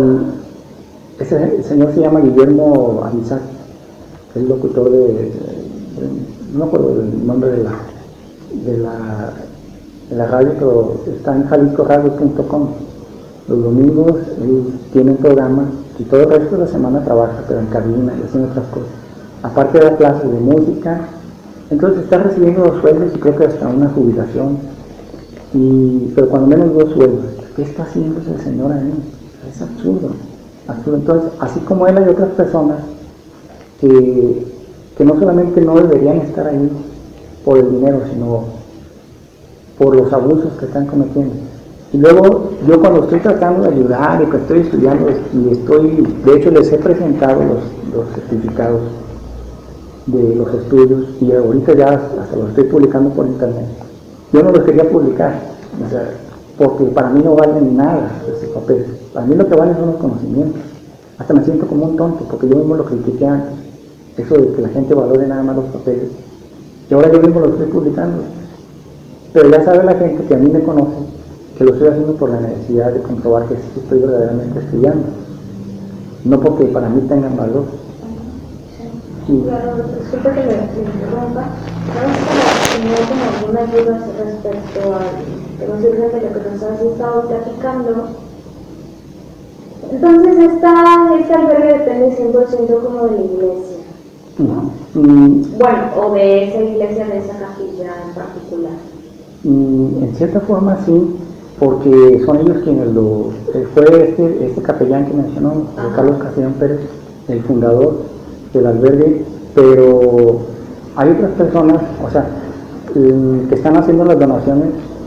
ese señor se llama Guillermo Avisac, es locutor de, de, de, no me acuerdo del nombre de la, de la, de la radio, pero está en jalisco radio punto com. Los domingos él tiene un programa y todo el resto de la semana trabaja, pero en cabina y haciendo otras cosas. Aparte de dar clases de música, entonces está recibiendo dos sueldos y creo que hasta una jubilación, y, pero cuando menos dos sueldos. ¿Qué está haciendo ese señor ahí? Es absurdo. Entonces, así como él, hay otras personas que, que no solamente no deberían estar ahí por el dinero, sino por los abusos que están cometiendo. Y luego, yo cuando estoy tratando de ayudar y que estoy estudiando, y estoy, de hecho les he presentado los, los certificados de los estudios, y ahorita ya hasta los estoy publicando por internet. Yo no los quería publicar, o sea, porque para mí no valen nada esos papeles. Para mí lo que valen son los conocimientos. Hasta me siento como un tonto, porque yo mismo lo critiqué antes, eso de que la gente valore nada más los papeles, y ahora yo mismo lo estoy publicando. Pero ya sabe la gente que a mí me conoce, que lo estoy haciendo por la necesidad de comprobar que sí estoy verdaderamente estudiando, no porque para mí tengan valor. Sí. Claro, disculpe que me interrumpa, ¿no es como alguna duda respecto al concepto de lo que nos has estado platicando? Entonces, esta, este albergue depende cien por ciento como de la iglesia, ¿no? Mm, bueno, o de esa iglesia, de esa capilla en particular. Mm, en cierta forma sí, porque son ellos quienes lo... Eh, fue este, este capellán que mencionó, Ajá. Carlos Castellón Pérez, el fundador del albergue, pero hay otras personas, o sea, eh, que están haciendo las donaciones,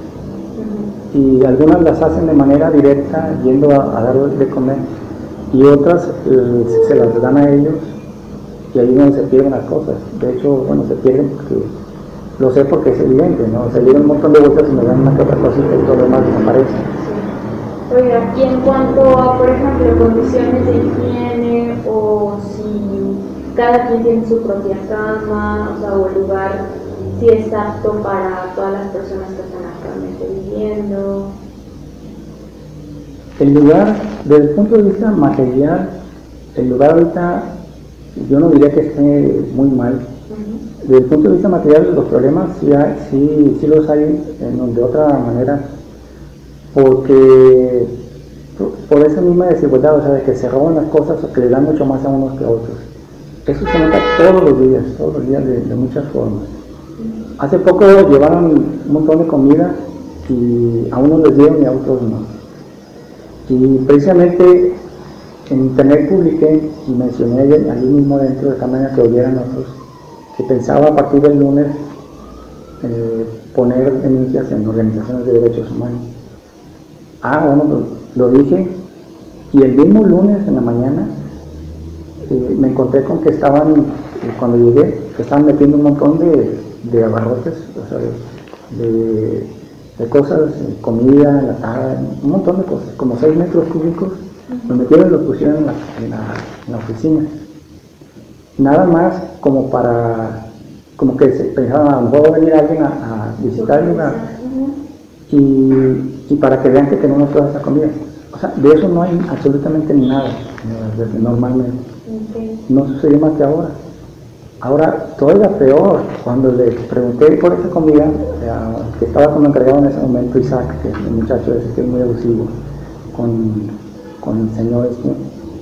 y algunas las hacen de manera directa, yendo a, a darles de comer, y otras eh, se las dan a ellos, y ahí no se pierden las cosas. De hecho, bueno, se pierden porque, lo sé porque es evidente, ¿no? Se llevan un montón de vueltas y me dan una que otra cosita y todo lo demás desaparece. Sí. Oiga, y en cuanto a, por ejemplo, condiciones de higiene, o si cada quien tiene su propia cama, o sea, o el lugar, si es apto para todas las personas que están actualmente viviendo. El lugar, desde el punto de vista material, el lugar ahorita, yo no diría que esté muy mal. Uh-huh. Desde el punto de vista material, los problemas sí, hay, sí, sí los hay en, de otra manera, porque por esa misma desigualdad, o sea, de que se roban las cosas o que le dan mucho más a unos que a otros. Eso se nota todos los días, todos los días de, de muchas formas. Hace poco llevaron un montón de comida y a unos les dieron y a otros no. Y precisamente en internet publiqué y mencioné allí mismo dentro de esta manera que volvieran otros, que pensaba a partir del lunes eh, poner denuncias en organizaciones de derechos humanos. Ah, bueno, lo, lo dije, y el mismo lunes en la mañana eh, me encontré con que estaban, eh, cuando llegué, que estaban metiendo un montón de, de abarrotes, o sea, de, de, de cosas, comida, enlatada, un montón de cosas, como seis metros cúbicos, los metieron y los pusieron en la, en la, en la oficina. Nada más como para, como que se pensaban, a lo mejor va a venir alguien a, a visitar el lugar, y, y para que vean que tenemos toda esa comida. O sea, de eso no hay absolutamente nada, normalmente. No sucedió más que ahora. Ahora, todavía peor, cuando le pregunté por esa comida, eh, que estaba como encargado en ese momento Isaac, que es el muchacho ese que es muy abusivo con, con el señor este,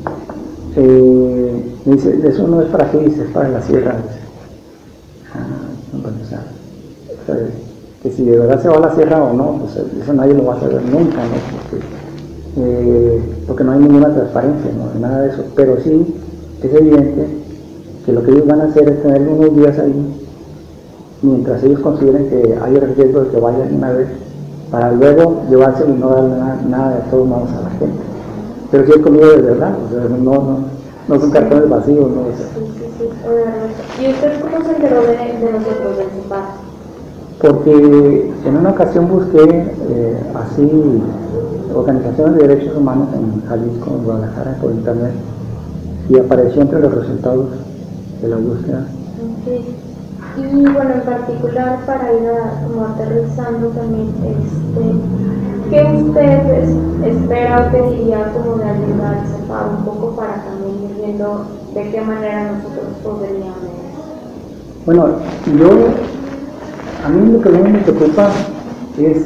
eh, me dice, eso no es para aquí, es para la sierra. Ah, no, pues, o sea, o sea, que si de verdad se va a la sierra o no, pues eso nadie lo va a saber nunca, ¿no? Porque, eh, porque no hay ninguna transparencia, ¿no? Nada de eso, pero sí es evidente que lo que ellos van a hacer es tener unos días ahí, mientras ellos consideren que hay el riesgo de que vayan una vez, para luego llevarse y no darle nada, nada de todos modos a la gente. Pero si es comida de verdad, o sea, no, no, no son cartones vacíos, ¿no? O sea, sí, sí, sí. ¿Y usted cómo se enteró de, de nosotros, del C E P A C? Porque en una ocasión busqué eh, así organizaciones de derechos humanos en Jalisco, en Guadalajara, por internet, y apareció entre los resultados de la búsqueda. Okay. Y bueno, en particular para ir a, como aterrizando también, este, ¿qué usted es, espera o pediría como de ayuda al C E P A C un poco para también ir viendo de qué manera nosotros podríamos? Bueno, yo, a mí lo que más me preocupa es,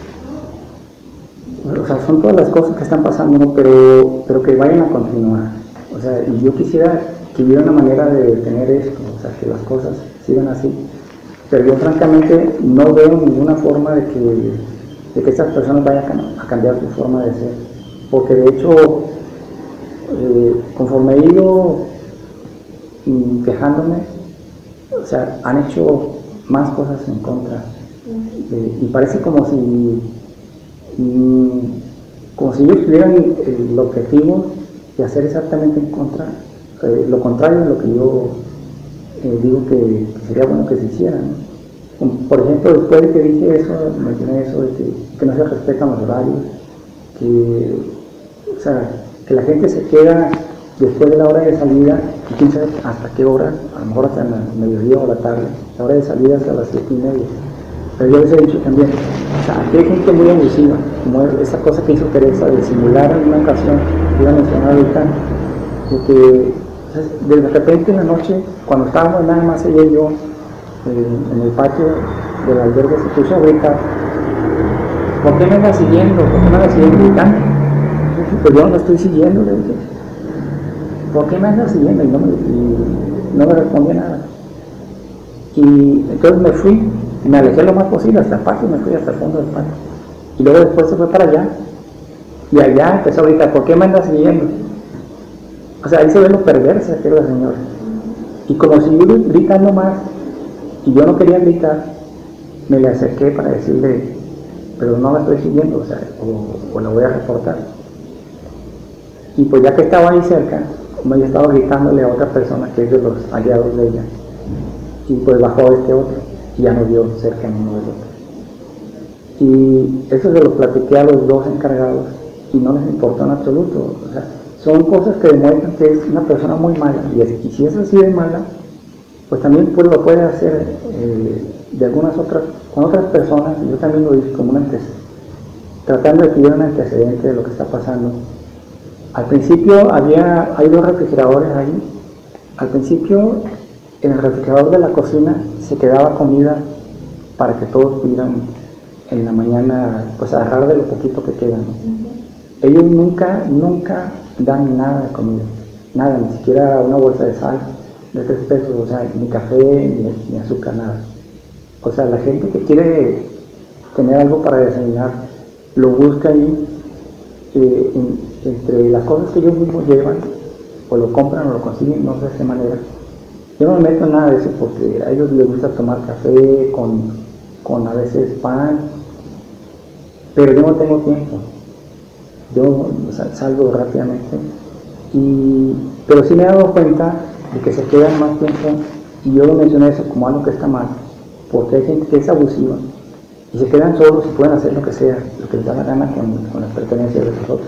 o sea, son todas las cosas que están pasando, ¿no? pero, pero que vayan a continuar. O sea, y yo quisiera que hubiera una manera de detener esto, o sea, que las cosas sigan así. Pero yo francamente no veo ninguna forma de que, de que estas personas vayan a cambiar su forma de ser. Porque de hecho, eh, conforme he ido mm, quejándome, o sea, han hecho más cosas en contra. Eh, y parece como si, mm, como si ellos tuvieran el objetivo de hacer exactamente en contra, eh, lo contrario de lo que yo eh, digo que, que sería bueno que se hiciera, ¿no? Por ejemplo, después de que dije eso, mencioné eso de que, que no se respetan los horarios, que, o sea, que la gente se queda después de la hora de salida, y quién sabe hasta qué hora, a lo mejor hasta el mediodía o la tarde, la hora de salida hasta las siete y media. Pero yo les he dicho también, o sea, aquí hay gente muy abusiva, como esa cosa que hizo Teresa de simular en una ocasión, iba a mencionar ahorita, de que o sea, de repente en la noche, cuando estábamos nada más ella y yo eh, en el patio del albergue, se puso a gritar, ¿por qué me andas siguiendo? ¿Por qué me andas siguiendo gritando? Pues yo no estoy siguiendo, le dije, ¿por qué me andas siguiendo? Y no me, y no me respondía nada. Y entonces me fui, me alejé lo más posible hasta el patio, me fui hasta el fondo del patio. Y luego después se fue para allá, y allá empezó a gritar, ¿por qué me andas siguiendo? O sea, ahí se ve lo perversa que era la señora. Y como siguió gritando más, y yo no quería gritar, me le acerqué para decirle, pero no la estoy siguiendo, o sea, o, o la voy a reportar. Y pues ya que estaba ahí cerca, como ella estaba gritándole a otra persona que es de los aliados de ella, y pues bajó este otro, y ya nos vio cerca en uno del otro. Y eso se lo platiqué a los dos encargados, y no les importó en absoluto. O sea, son cosas que demuestran que es una persona muy mala, y si es así de mala, pues también pues, lo puede hacer eh, de algunas otras, con otras personas. Yo también lo hice como un antecedente, tratando de que hubiera un antecedente de lo que está pasando. Al principio había, hay dos refrigeradores ahí. Al principio en el refrigerador de la cocina se quedaba comida para que todos pudieran en la mañana pues agarrar de lo poquito que queda, ¿no? Uh-huh. Ellos nunca, nunca dan nada de comida, nada, ni siquiera una bolsa de sal de tres pesos, o sea, ni café, ni, ni azúcar, nada. O sea, la gente que quiere tener algo para desayunar, lo busca ahí, eh, en, entre las cosas que ellos mismos llevan, o lo compran o lo consiguen, no sé de qué manera. yo no me meto en nada de eso porque a ellos les gusta tomar café con, con a veces pan, pero yo no tengo tiempo. Yo o sea, salgo rápidamente, y, pero sí me he dado cuenta de que se quedan más tiempo, y yo lo mencioné eso como algo que está mal, porque hay gente que es abusiva y se quedan solos y pueden hacer lo que sea, lo que les da la gana con, con las pertenencias de los otros.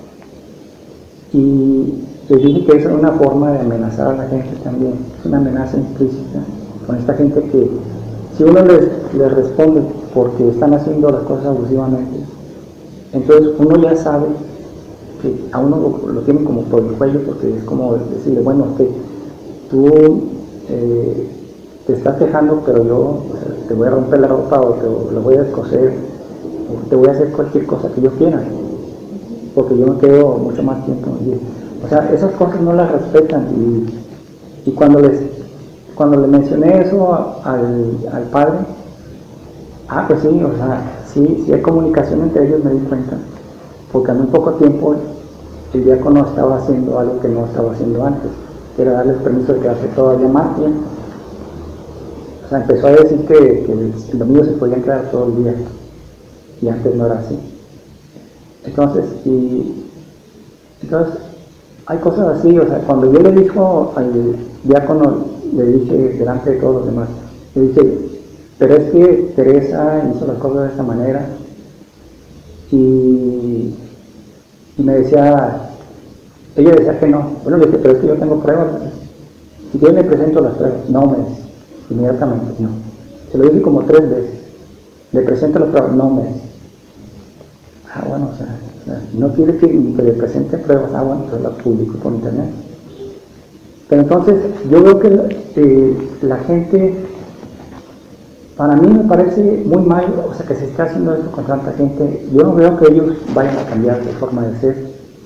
Y les dije que eso es una forma de amenazar a la gente también, es una amenaza implícita con esta gente que si uno les, les responde porque están haciendo las cosas abusivamente, entonces uno ya sabe que a uno lo, lo tiene como por el cuello, porque es como decirle, bueno, usted, tú eh, te estás quejando, pero yo o sea, te voy a romper la ropa, o te lo voy a descoser, o te voy a hacer cualquier cosa que yo quiera, porque yo me quedo mucho más tiempo. Y, o sea, esas cosas no las respetan, y, y cuando les cuando le mencioné eso al, al padre, ah, pues sí, o sea, sí, sí hay comunicación entre ellos, me di cuenta, porque a muy poco tiempo el diácono estaba haciendo algo que no estaba haciendo antes, que era darles permiso de quedarse todavía más tiempo. O sea, empezó a decir que, que el domingo se podían quedar todo el día, y antes no era así. Entonces, y, entonces hay cosas así, o sea, cuando yo le dijo al diácono, le dije delante de todos los demás, le dije, pero es que Teresa hizo las cosas de esta manera, y, y me decía, ella decía que no. Bueno, le dije, pero es que yo tengo pruebas, si quieres le presento las pruebas. No, me dice, inmediatamente, no. Se lo dije como tres veces, le presento las pruebas, no, me dice. Ah, bueno, o sea, o sea no quiere que, que le presente pruebas, ah, bueno, entonces las publico por internet. Pero entonces, yo veo que eh, la gente, para mí me parece muy mal, o sea, que se está haciendo esto con tanta gente. Yo no veo que ellos vayan a cambiar de forma de ser,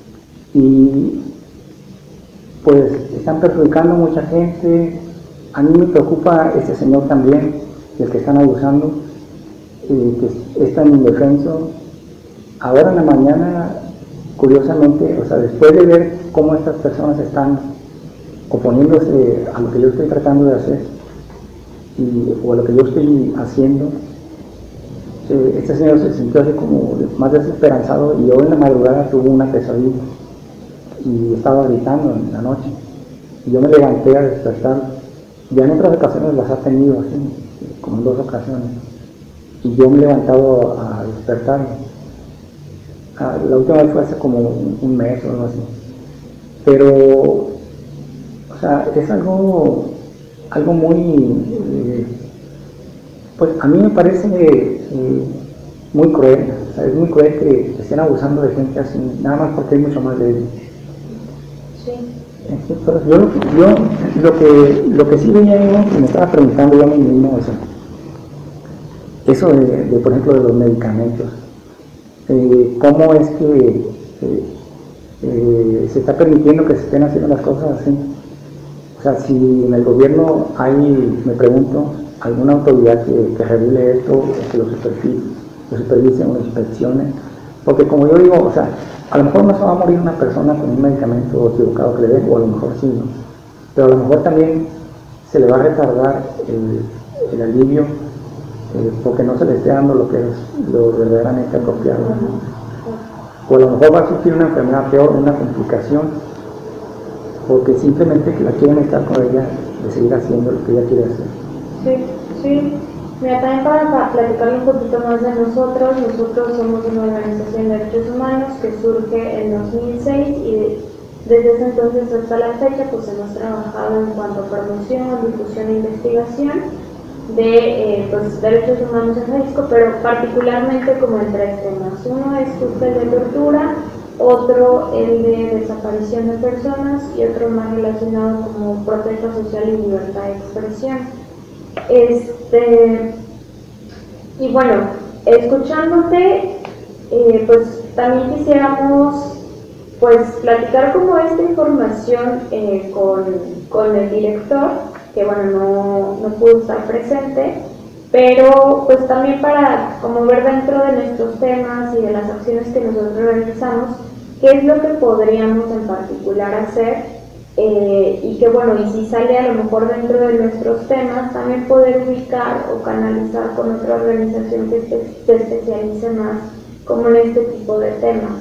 y pues están perjudicando a mucha gente. A mí me preocupa este señor también, del que están abusando, eh, que es tan indefenso. Ahora en la mañana, curiosamente, o sea, después de ver cómo estas personas están oponiéndose a lo que yo estoy tratando de hacer, y, o a lo que yo estoy haciendo, eh, este señor se sintió así como más desesperanzado, y hoy en la madrugada tuvo una pesadilla y estaba gritando en la noche, y yo me levanté a despertarlo. Ya en otras ocasiones las ha tenido así, como en dos ocasiones, y yo me he levantado a despertarlo. Ah, la última vez fue hace como un, un mes o algo así, pero o sea, es algo algo muy eh, pues a mí me parece eh, muy cruel. O sea, es muy cruel que estén abusando de gente así, nada más porque hay mucho más de ellos. Sí. Entonces, yo, yo lo que lo que sí veía yo, y me estaba preguntando yo a mí mismo, eso, eso de, de por ejemplo de los medicamentos, eh, cómo es que eh, eh, se está permitiendo que se estén haciendo las cosas así. O sea, si en el gobierno hay, me pregunto, alguna autoridad que, que regule esto, o que lo supervise, lo supervise o lo inspeccione, porque como yo digo, o sea, a lo mejor no se va a morir una persona con un medicamento equivocado que le den, o a lo mejor sí, ¿no? Pero a lo mejor también se le va a retardar el, el alivio, eh, porque no se le esté dando lo que es lo verdaderamente apropiado, ¿no? O a lo mejor va a sufrir una enfermedad peor, una complicación, porque simplemente la quieren estar con ella, de seguir haciendo lo que ella quiere hacer. Sí, sí. Mira, también para, para platicar un poquito más de nosotros, nosotros somos una organización de derechos humanos que surge en dos mil seis, y desde ese entonces hasta la fecha pues hemos trabajado en cuanto a promoción, difusión e investigación de eh, pues, derechos humanos en Jalisco, pero particularmente como en tres temas. Uno es justo el de tortura, otro el de desaparición de personas, y otro más relacionado como protesta social y libertad de expresión. Este, y bueno, escuchándote, eh, pues también quisiéramos pues platicar como esta información eh, con, con el director, que bueno, no, no pudo estar presente, pero pues también para como ver dentro de nuestros temas y de las acciones que nosotros realizamos, qué es lo que podríamos en particular hacer eh, y que bueno, y si sale a lo mejor dentro de nuestros temas, también poder ubicar o canalizar con otra organización que se, se especialice más como en este tipo de temas.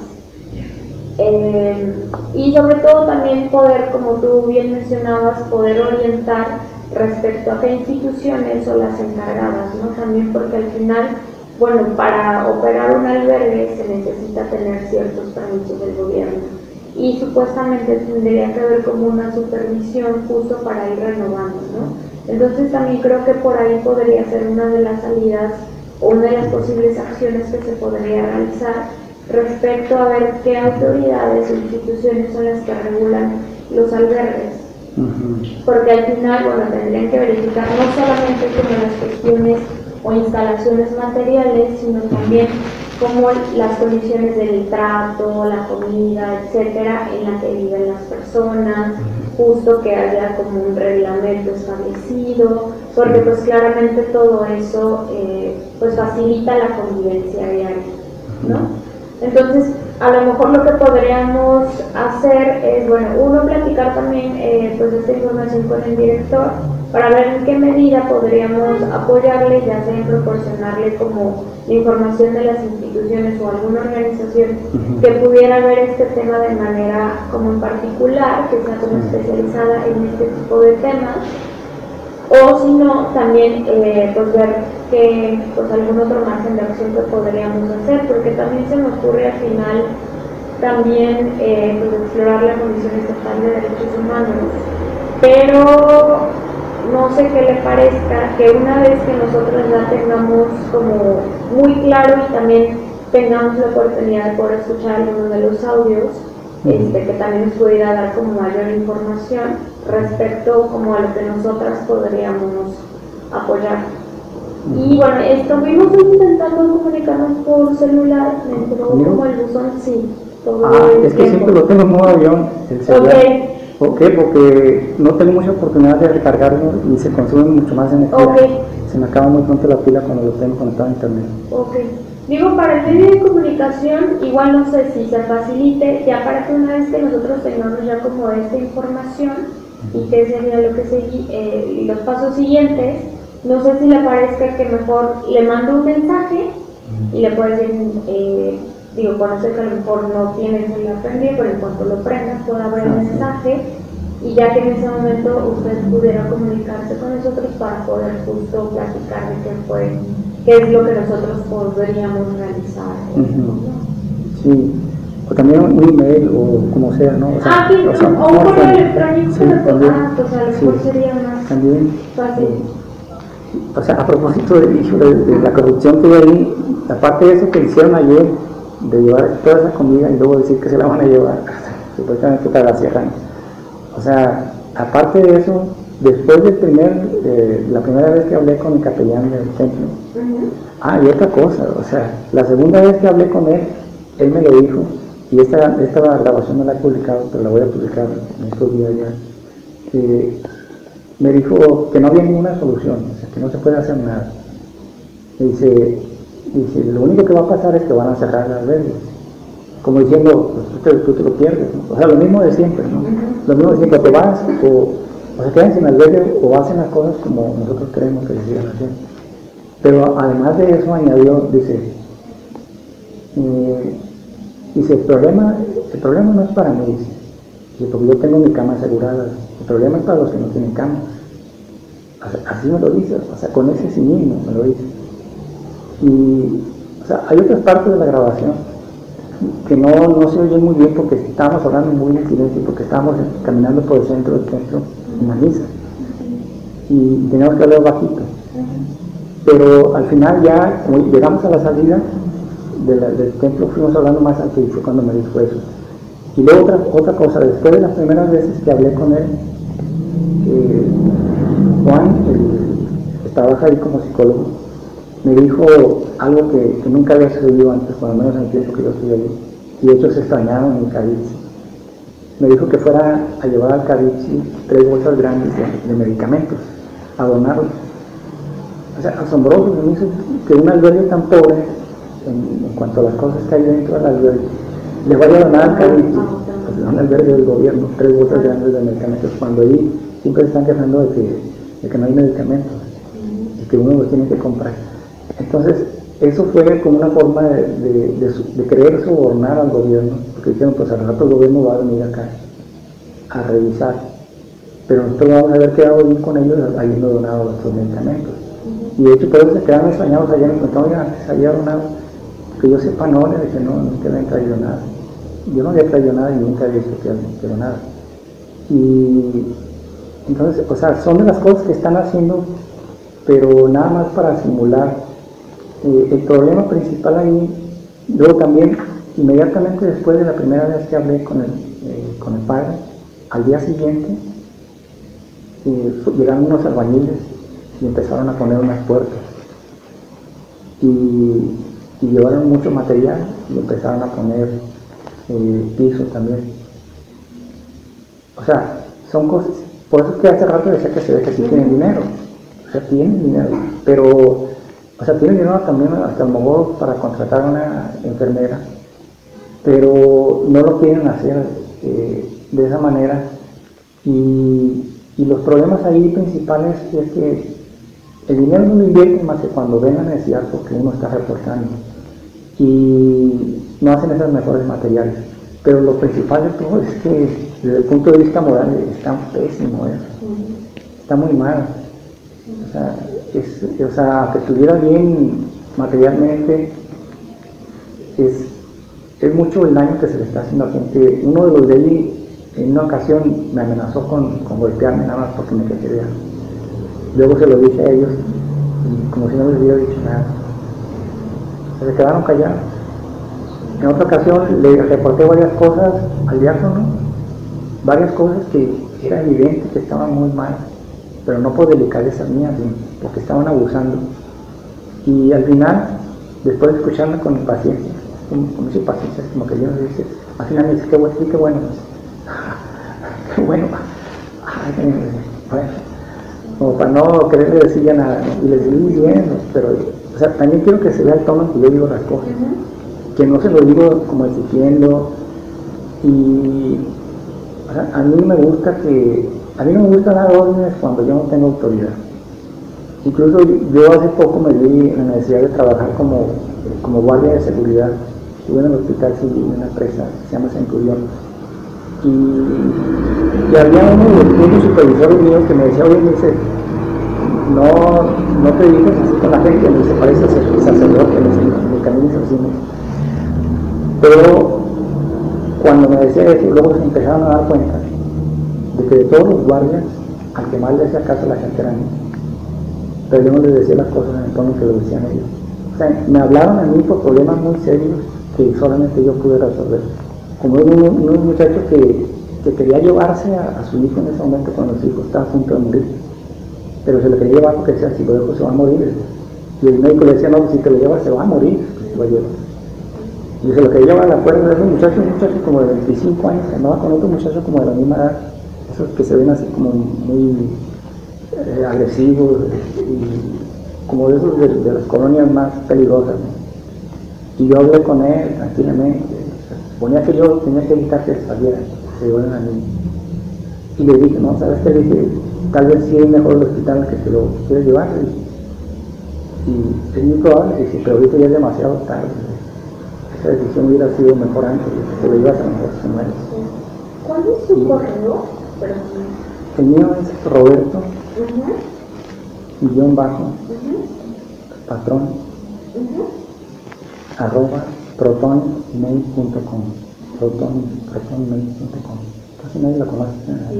Eh, y sobre todo también poder, como tú bien mencionabas, poder orientar respecto a qué instituciones son las encargadas, ¿no? También porque al final, bueno, para operar un albergue se necesita tener ciertos permisos del gobierno y supuestamente tendría que haber como una supervisión justo para ir renovando, ¿no? Entonces también creo que por ahí podría ser una de las salidas o una de las posibles acciones que se podría realizar respecto a ver qué autoridades o instituciones son las que regulan los albergues. Uh-huh. Porque al final, bueno, tendrían que verificar no solamente como las cuestiones o instalaciones materiales, sino también como las condiciones del trato, la comida, etcétera, en la que viven las personas, justo que haya como un reglamento establecido, porque pues claramente todo eso eh, pues facilita la convivencia diaria, ¿no? Entonces, a lo mejor lo que podríamos hacer es, bueno, uno, platicar también eh, pues esta información con el director para ver en qué medida podríamos apoyarle, ya sea en proporcionarle como la información de las instituciones o alguna organización uh-huh. que pudiera ver este tema de manera como en particular, que sea como especializada en este tipo de temas, o si no, también eh, pues ver que pues algún otro margen de acción que podríamos hacer, porque también se me ocurre al final también eh, pues explorar la Comisión Estatal de Derechos Humanos, pero no sé qué le parezca que una vez que nosotros ya tengamos como muy claro y también tengamos la oportunidad de poder escuchar algunos de los audios, Este, que también nos pudiera dar como mayor información respecto como a lo que nosotras podríamos apoyar. Y bueno, estuvimos intentando comunicarnos por celular, me entró como el buzón, sí, todo ah, el es que tiempo. siempre lo tengo en modo avión, el celular. Okay. ¿Por qué? Porque no tengo mucha oportunidad de recargarlo y se consume mucho más energía. Okay. Se me acaba muy pronto la pila cuando lo tengo conectado a internet. Ok. Digo, para el medio de comunicación, igual no sé si se facilite, ya para que una vez que nosotros tengamos ya como esta información y qué sería lo que seguí, eh, los pasos siguientes, no sé si le parezca que mejor le mando un mensaje y le puedo decir, eh, digo, conocer que a lo mejor no tiene el celular prendido, pero en cuanto lo prendas pueda ver el mensaje y ya que en ese momento usted pudiera comunicarse con nosotros para poder justo platicar de qué fue, qué es lo que nosotros podríamos realizar. Uh-huh. Sí, o también un email o como sea, ¿no? O sea, ah, sí, o, sea, o un correo electrónico, sí, pero también, ah, pues a lo mejor sí, sería más también, fácil. O sea, a propósito de, de, de la corrupción que hay ahí, aparte de eso que hicieron ayer, de llevar toda esa comida y luego decir que se la van a llevar, supuestamente para la sierra. O sea, aparte de eso, después del primer, eh, la primera vez que hablé con el capellán del templo, uh-huh. ah, y otra cosa, o sea, la segunda vez que hablé con él, él me lo dijo, y esta, esta grabación no la he publicado, pero la voy a publicar en estos días ya, que me dijo que no había ninguna solución, o sea, que no se puede hacer nada. Me dice, dice, lo único que va a pasar es que van a cerrar las redes. Como diciendo, pues tú, te, tú te lo pierdes, ¿no? O sea, lo mismo de siempre, ¿no? Uh-huh. Lo mismo de siempre, te vas o, o se quedan sin albergue o hacen las cosas como nosotros queremos que se sigan haciendo. Pero además de eso añadió, dice, eh, dice, el problema, el problema no es para mí, dice, dice, porque yo tengo mi cama asegurada, el problema es para los que no tienen cama. Así me lo dice, o sea, con ese cinismo me lo dice. Y, o sea, hay otras partes de la grabación que no, no se oyen muy bien porque estábamos hablando muy en silencio, porque estábamos caminando por el centro del templo en la misa y teníamos que hablar bajito, pero al final ya, como llegamos a la salida de la, del templo, fuimos hablando más alto y fue cuando me dijo eso. Y luego otra, otra cosa, después de las primeras veces que hablé con él, eh, Juan, el, que trabaja ahí como psicólogo, me dijo algo que, que nunca había sucedido antes, por lo menos en el tiempo que yo estuve allí, y de hecho se extrañaron en Cadixi. Me dijo que fuera a llevar al Cadixi tres bolsas grandes de, de medicamentos, a donarlos. O sea, asombroso, me hizo que un albergue tan pobre, en, en cuanto a las cosas que hay dentro del albergue, le vaya a donar al Cadixi. O en un albergue del gobierno, tres bolsas grandes de medicamentos, cuando ahí siempre se están quejando de que, de que no hay medicamentos y que uno los tiene que comprar. Entonces, eso fue como una forma de, de, de, de querer sobornar al gobierno, porque dijeron, pues al rato el gobierno va a venir acá a revisar, pero nosotros vamos a haber quedado bien con ellos habiendo donado nuestros medicamentos. Y de hecho, por eso se quedaron extrañados allá, me contaron, oigan, antes había donado, que yo sepa, no, le dije, no, nunca habían traído nada. Yo no había traído nada y nunca había visto que habían traído nada. Y entonces, o sea, son de las cosas que están haciendo, pero nada más para simular. Eh, el problema principal ahí, luego también, inmediatamente después de la primera vez que hablé con el, eh, con el padre, al día siguiente, eh, llegaron unos albañiles y empezaron a poner unas puertas. Y, y llevaron mucho material y empezaron a poner eh, piso también. O sea, son cosas, por eso es que hace rato decía que se ve que sí tienen dinero, o sea, tienen dinero, pero, o sea, tienen dinero también hasta el mejor para contratar a una enfermera, pero no lo quieren hacer eh, de esa manera, y, y los problemas ahí principales es que el dinero no lo invierten más que cuando ven la necesidad porque uno está reportando, y no hacen esos mejores materiales. Pero lo principal de todo es que desde el punto de vista moral está pésimo eso, está muy mal. O sea, es, o sea, que estuviera bien materialmente, es, es mucho el daño que se le está haciendo a gente. Uno de los de ahí, en una ocasión, me amenazó con, con golpearme nada más porque me quejé de algo. Luego se lo dije a ellos, y como si no les hubiera dicho nada. Se quedaron callados. En otra ocasión le reporté varias cosas al diácono, varias cosas que era evidente que estaban muy mal, pero no por delicadezas mías, porque estaban abusando. Y al final, después de escucharme con paciencia, con, con mucha paciencia, como que Dios me dice, al final me dice, qué bueno, qué bueno, qué bueno, ay, bueno, como para no quererle decir ya nada, ¿no? Y les digo muy bien, ¿no? Pero, o sea, también quiero que se vea el tono en que yo digo las cosas. Que no se lo digo como exigiendo, y o sea, a mí me gusta que a mí no me gusta dar órdenes cuando yo no tengo autoridad. Incluso yo hace poco me vi en la necesidad de trabajar como, como guardia de seguridad. Estuve en el hospital civil, en una empresa que se llama Centurión, y, y había uno de los supervisores míos que me decía, oye, me dice, no, no te digas así con la gente, me dice, parece sacerdote en el camino de cine. Pero cuando me decía eso, luego se empezaron a dar cuenta de que de todos los guardias, al que más le hacía caso a la gente era a mí. Pero yo no les decía las cosas en el tono que lo decían ellos. O sea, me hablaron a mí por problemas muy serios que solamente yo pude resolver. Como un, un muchacho que, que quería llevarse a, a su hijo en ese momento cuando su hijo estaba a punto de morir. Pero se lo quería llevar porque decía, si lo dejo se va a morir. Y el médico le decía, no, si te lo llevas se va a morir, pues se va a llevar. Y se lo quería llevar a la puerta de un muchacho, un muchacho como de veinticinco años, que andaba con otro muchacho como de la misma edad, esos que se ven así como muy eh, agresivos, y como de esos de, de las colonias más peligrosas, ¿no? Y yo hablé con él tranquilamente, ponía que yo tenía que evitar que saliera, que se llevaran a mí. Y le dije, no, ¿sabes qué? Le dije, tal vez sí es mejor el hospital que se lo quieres llevar. Y es muy probable, dije, pero ahorita ya es demasiado tarde. Esa decisión hubiera sido mejor antes, que lo ibas a mejor se muere. ¿Cuál es su y correo? Perdón. El mío es Roberto, uh-huh. guión bajo, uh-huh. patrón, uh-huh. arroba protonmail punto com, proton, protonmail punto com. Casi nadie lo conoce.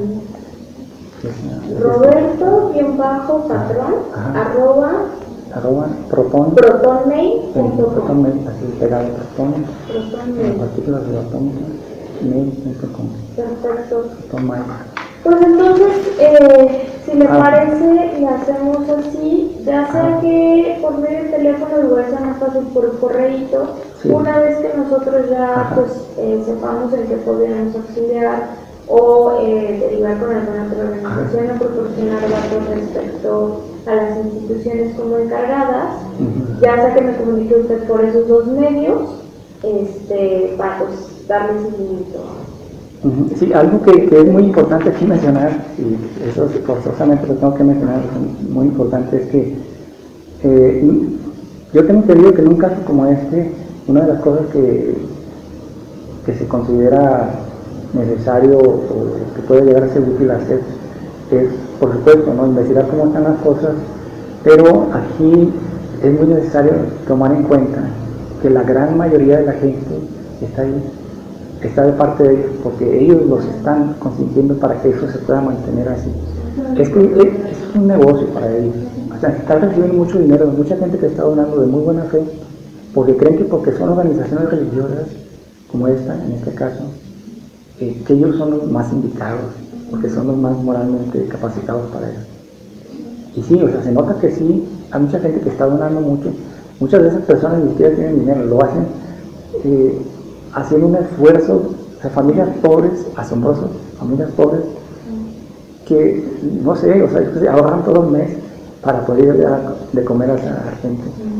Sí. Es, Roberto, guión bajo, patrón, ajá. arroba, arroba proton, protonmail punto com. Protonmail, así pegado, proton, protonmail, partículas de proton, mail punto com. Perfecto. Protonmail. Pues entonces, eh, si le ah. parece, le hacemos así, ya sea ah. que por medio del teléfono, igual sea más fácil por el correíto, sí. Una vez que nosotros ya Ajá. pues eh, sepamos en qué podemos auxiliar o eh, derivar con alguna otra organización o proporcionar datos respecto a las instituciones como encargadas, uh-huh. ya sea que me comunique usted por esos dos medios, este, para pues darle seguimiento. Uh-huh. Sí, algo que, que es muy importante aquí mencionar, y eso forzosamente lo tengo que mencionar, es muy importante, es que eh, yo tengo entendido que en un caso como este, una de las cosas que, que se considera necesario o que puede llegar a ser útil hacer es, por supuesto, ¿no?, investigar cómo están las cosas, pero aquí es muy necesario tomar en cuenta que la gran mayoría de la gente está ahí, está de parte de ellos, porque ellos los están consintiendo para que eso se pueda mantener así. Es que es, es un negocio para ellos. O sea, están recibiendo mucho dinero, mucha gente que está donando de muy buena fe, porque creen que porque son organizaciones religiosas, como esta, en este caso, eh, que ellos son los más indicados, porque son los más moralmente capacitados para eso. Y sí, o sea, se nota que sí, hay mucha gente que está donando mucho. Muchas de esas personas ni siquiera tienen dinero, lo hacen eh, haciendo un esfuerzo. O sea, familias pobres, asombrosas, familias pobres, que, no sé, o sea, se ahorran todo el mes para poder dar de comer a esa gente.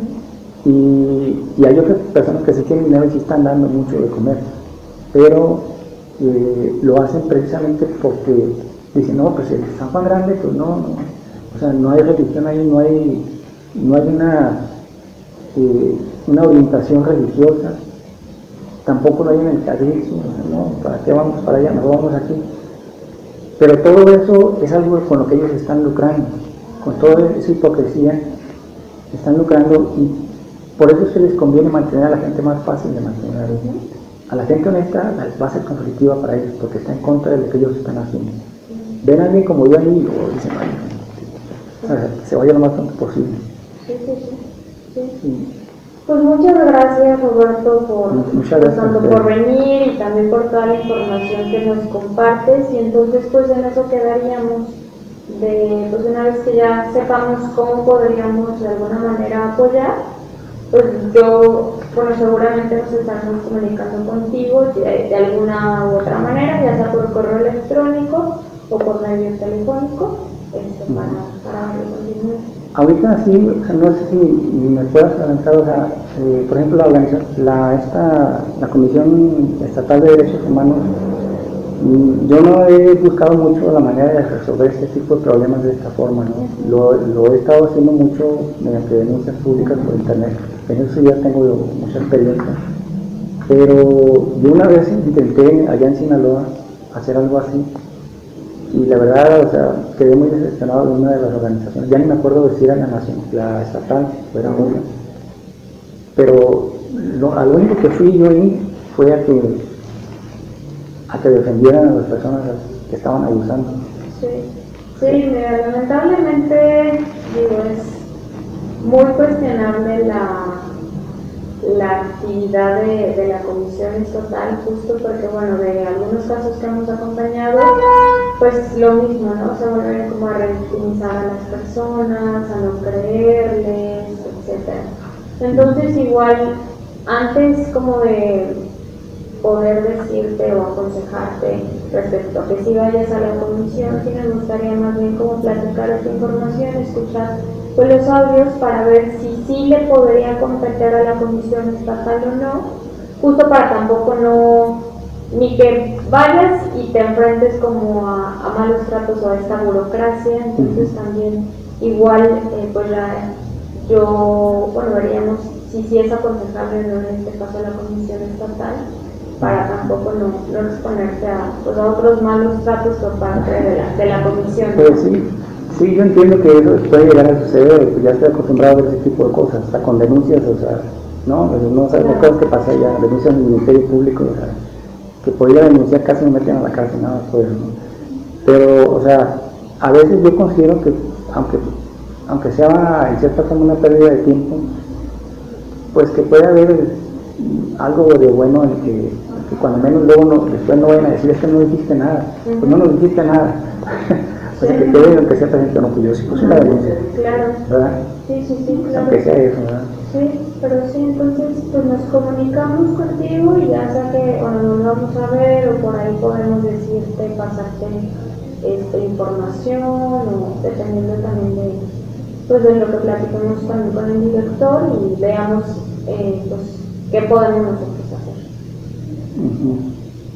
Y, y hay otras personas que sí tienen dinero y sí están dando mucho de comer, pero eh, lo hacen precisamente porque dicen, no, pues el San Juan Grande, pues no, no, o sea, no hay religión ahí, no hay, no hay una, eh, una orientación religiosa, tampoco lo hay en el catecismo, no, ¿para qué vamos para allá? No vamos aquí. Pero todo eso es algo con lo que ellos están lucrando, con toda esa hipocresía están lucrando, y por eso es que les conviene mantener a la gente más fácil de mantener a ellos. A la gente honesta va a ser conflictiva para ellos, porque está en contra de lo que ellos están haciendo. Ven a alguien como yo ahí y dicen, ay, o sea, que se vaya lo más pronto posible. Sí, sí, sí. sí. Sí. Pues muchas gracias, Roberto, por, muchas gracias, tanto por venir y también por toda la información que nos compartes. Y entonces, pues en eso quedaríamos. De, pues una vez que ya sepamos cómo podríamos de alguna manera apoyar, pues yo, bueno, seguramente nos estaremos comunicando contigo de, de alguna u otra manera, ya sea por correo electrónico o por medio telefónico, este, para, para continuar. Ahorita sí, o sea, no sé si me puedas adelantar, o sea, eh, por ejemplo, la organización, la, esta, la Comisión Estatal de Derechos Humanos, yo no he buscado mucho la manera de resolver este tipo de problemas de esta forma, ¿no? Lo, lo he estado haciendo mucho mediante denuncias públicas por internet, en eso ya tengo mucha experiencia, pero yo una vez intenté allá en Sinaloa hacer algo así, y la verdad, o sea, quedé muy decepcionado de una de las organizaciones, ya ni me acuerdo de si era la nación, la estatal, o era una, pero lo, a lo único que fui yo ahí fue a que a que defendieran a las personas que estaban abusando. Sí, sí, mira, lamentablemente, digo, es muy cuestionable la, la actividad de, de la comisión estatal, justo porque, bueno, de algunos casos que hemos acompañado, pues lo mismo, ¿no? Se vuelven como a revictimizar a las personas, a no creerles, etcétera. Entonces, igual, antes como de poder decirte o aconsejarte respecto a que si vayas a la comisión, sí me gustaría más bien como platicar esta información, escuchar pues, los audios para ver si sí le podría competir a la comisión estatal o no, justo para tampoco no, ni que vayas y te enfrentes como a, a malos tratos o a esta burocracia, entonces también igual eh, pues ya yo, bueno, veríamos si sí es aconsejable o no en este caso la comisión estatal, para tampoco no, no exponerse a, pues, a otros malos tratos por parte de la, de la comisión. Pues sí, sí, yo entiendo que eso puede llegar a suceder, pues ya estoy acostumbrado a ver ese tipo de cosas, hasta con denuncias, o sea, no, pues no sabes claro. Cosas que pasa ya, denuncias en el Ministerio Público, o sea, que podría denunciar casi me meten a la cárcel, nada más por eso, ¿no? Pero, o sea, a veces yo considero que, aunque, aunque sea en cierta forma una pérdida de tiempo, pues que puede haber algo de bueno en que, que cuando menos luego no, después no vayan a decir es que no dijiste nada, uh-huh. Pues no nos dijiste nada. O sea, que quede aunque sea presente, no, pues yo sí puse una denuncia. Claro. ¿Verdad? Sí, sí, sí, claro. Aunque sea eso, ¿verdad? Sí, pero sí, entonces pues nos comunicamos contigo y ya sea que o nos vamos a ver o por ahí podemos decirte, pasarte este, información o dependiendo también de, pues, de lo que platiquemos con, con el director y veamos eh, pues, qué podemos nosotros hacer. Uh-huh.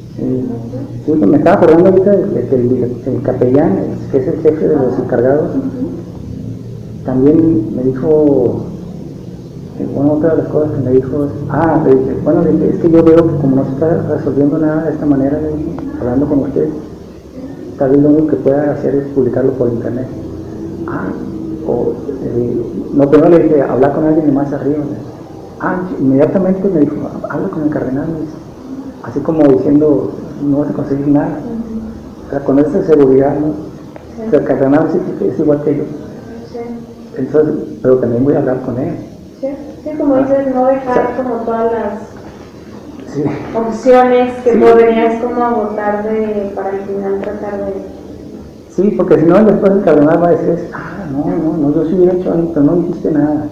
Sí, sí, pues me estaba acordando ahorita de, de que el, el capellán, que es el jefe de los encargados, también me dijo, bueno, otra de las cosas que me dijo es, ah, le dije, bueno, le dije, es que yo veo que como no se está resolviendo nada de esta manera, le dije, hablando con usted, tal vez lo único que pueda hacer es publicarlo por internet. Ah, o, eh, no, pero no le dije, hablar con alguien de más arriba. Le dije, ah, inmediatamente me dijo, habla con el cardenal, me dice, así como diciendo, no vas a conseguir nada. O sea, con esa seguridad, ¿no? Sí. O sea, el cardenal sí, es igual que yo. Sí. Entonces, pero también voy a hablar con él. Sí, sí, como dices, no dejar, o sea, como todas las sí. opciones que sí. podrías como agotar de, para al final tratar de... Sí, porque si no, después el cardenal va a decir, ah, no, no, no, yo sí hubiera hecho algo, pero no dijiste nada.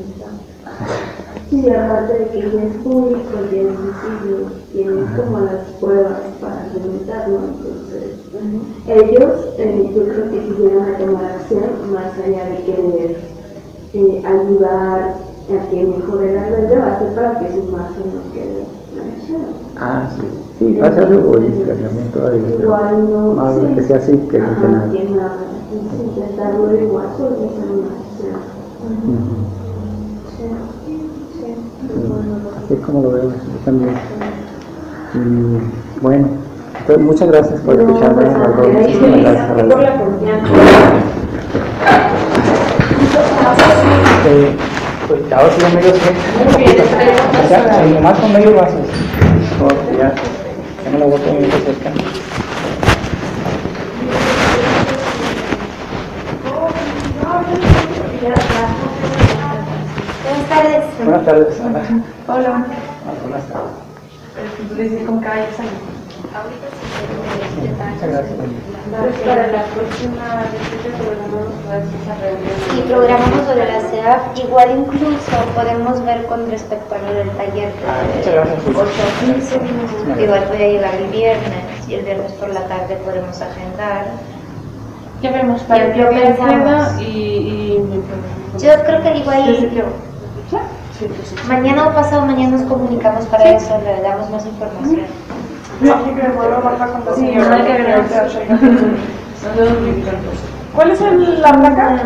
Sí, aparte de que ya es público, ya es visible, tienes como las pruebas para argumentarlo, entonces uh-huh. ellos, eh, yo creo que quisieran tomar acción más allá de querer eh, ayudar a que mejore la red de base para que su imagen no quede manchada. Ah, sí, sí, va a ser algo todavía. Igual no, más sí. que sea así que no Ajá, nada. Que nada, intentarlo igual, solo que sea una acción. Uh-huh. Así es como lo veo, yo también. Y bueno, entonces muchas gracias por escucharme. No, pues, no, muchísimas gracias por la confianza. Eh, pues ahora sí medio siempre. O sea, nomás con medio vasos. Porque ya, ya me lo boto muy cerca. Buenas tardes. Buenas tardes. Hola. Hola. Buenas tardes. Les con cada año. Ahorita sí. Muchas gracias. Entonces, para la próxima visita programamos todas esas reuniones. Sí, programamos lo de la C E A F. Igual incluso podemos ver con respecto a lo del taller de Ah, muchas gracias. ocho a quince. Igual voy a llegar el viernes y el viernes por la tarde podemos agendar. Ya vemos para qué día queda y, y... Yo creo que igual mañana o pasado mañana nos comunicamos para sí. eso, le damos más información. Sí, que vuelvo a bajar con la señora. ¿Cuál es el, la placa?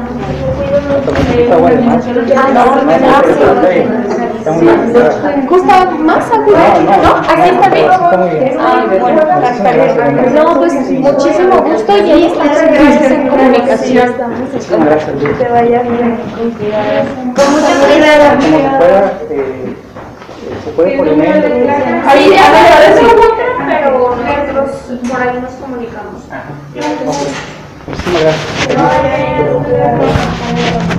¿Gusta más? ¿No? ¿Aquí está bien? Ah, bueno, perfecto. No, pues muchísimo gusto y ahí estamos en comunicación. Gracias. Que vaya bien, con cuidado. Con mucho cuidado. Como se pueda, eh, se puede poner. Ahí ya me parece un poco, pero nosotros por ahí nos comunicamos. Ajá. Muchísimas gracias. Que vaya bien.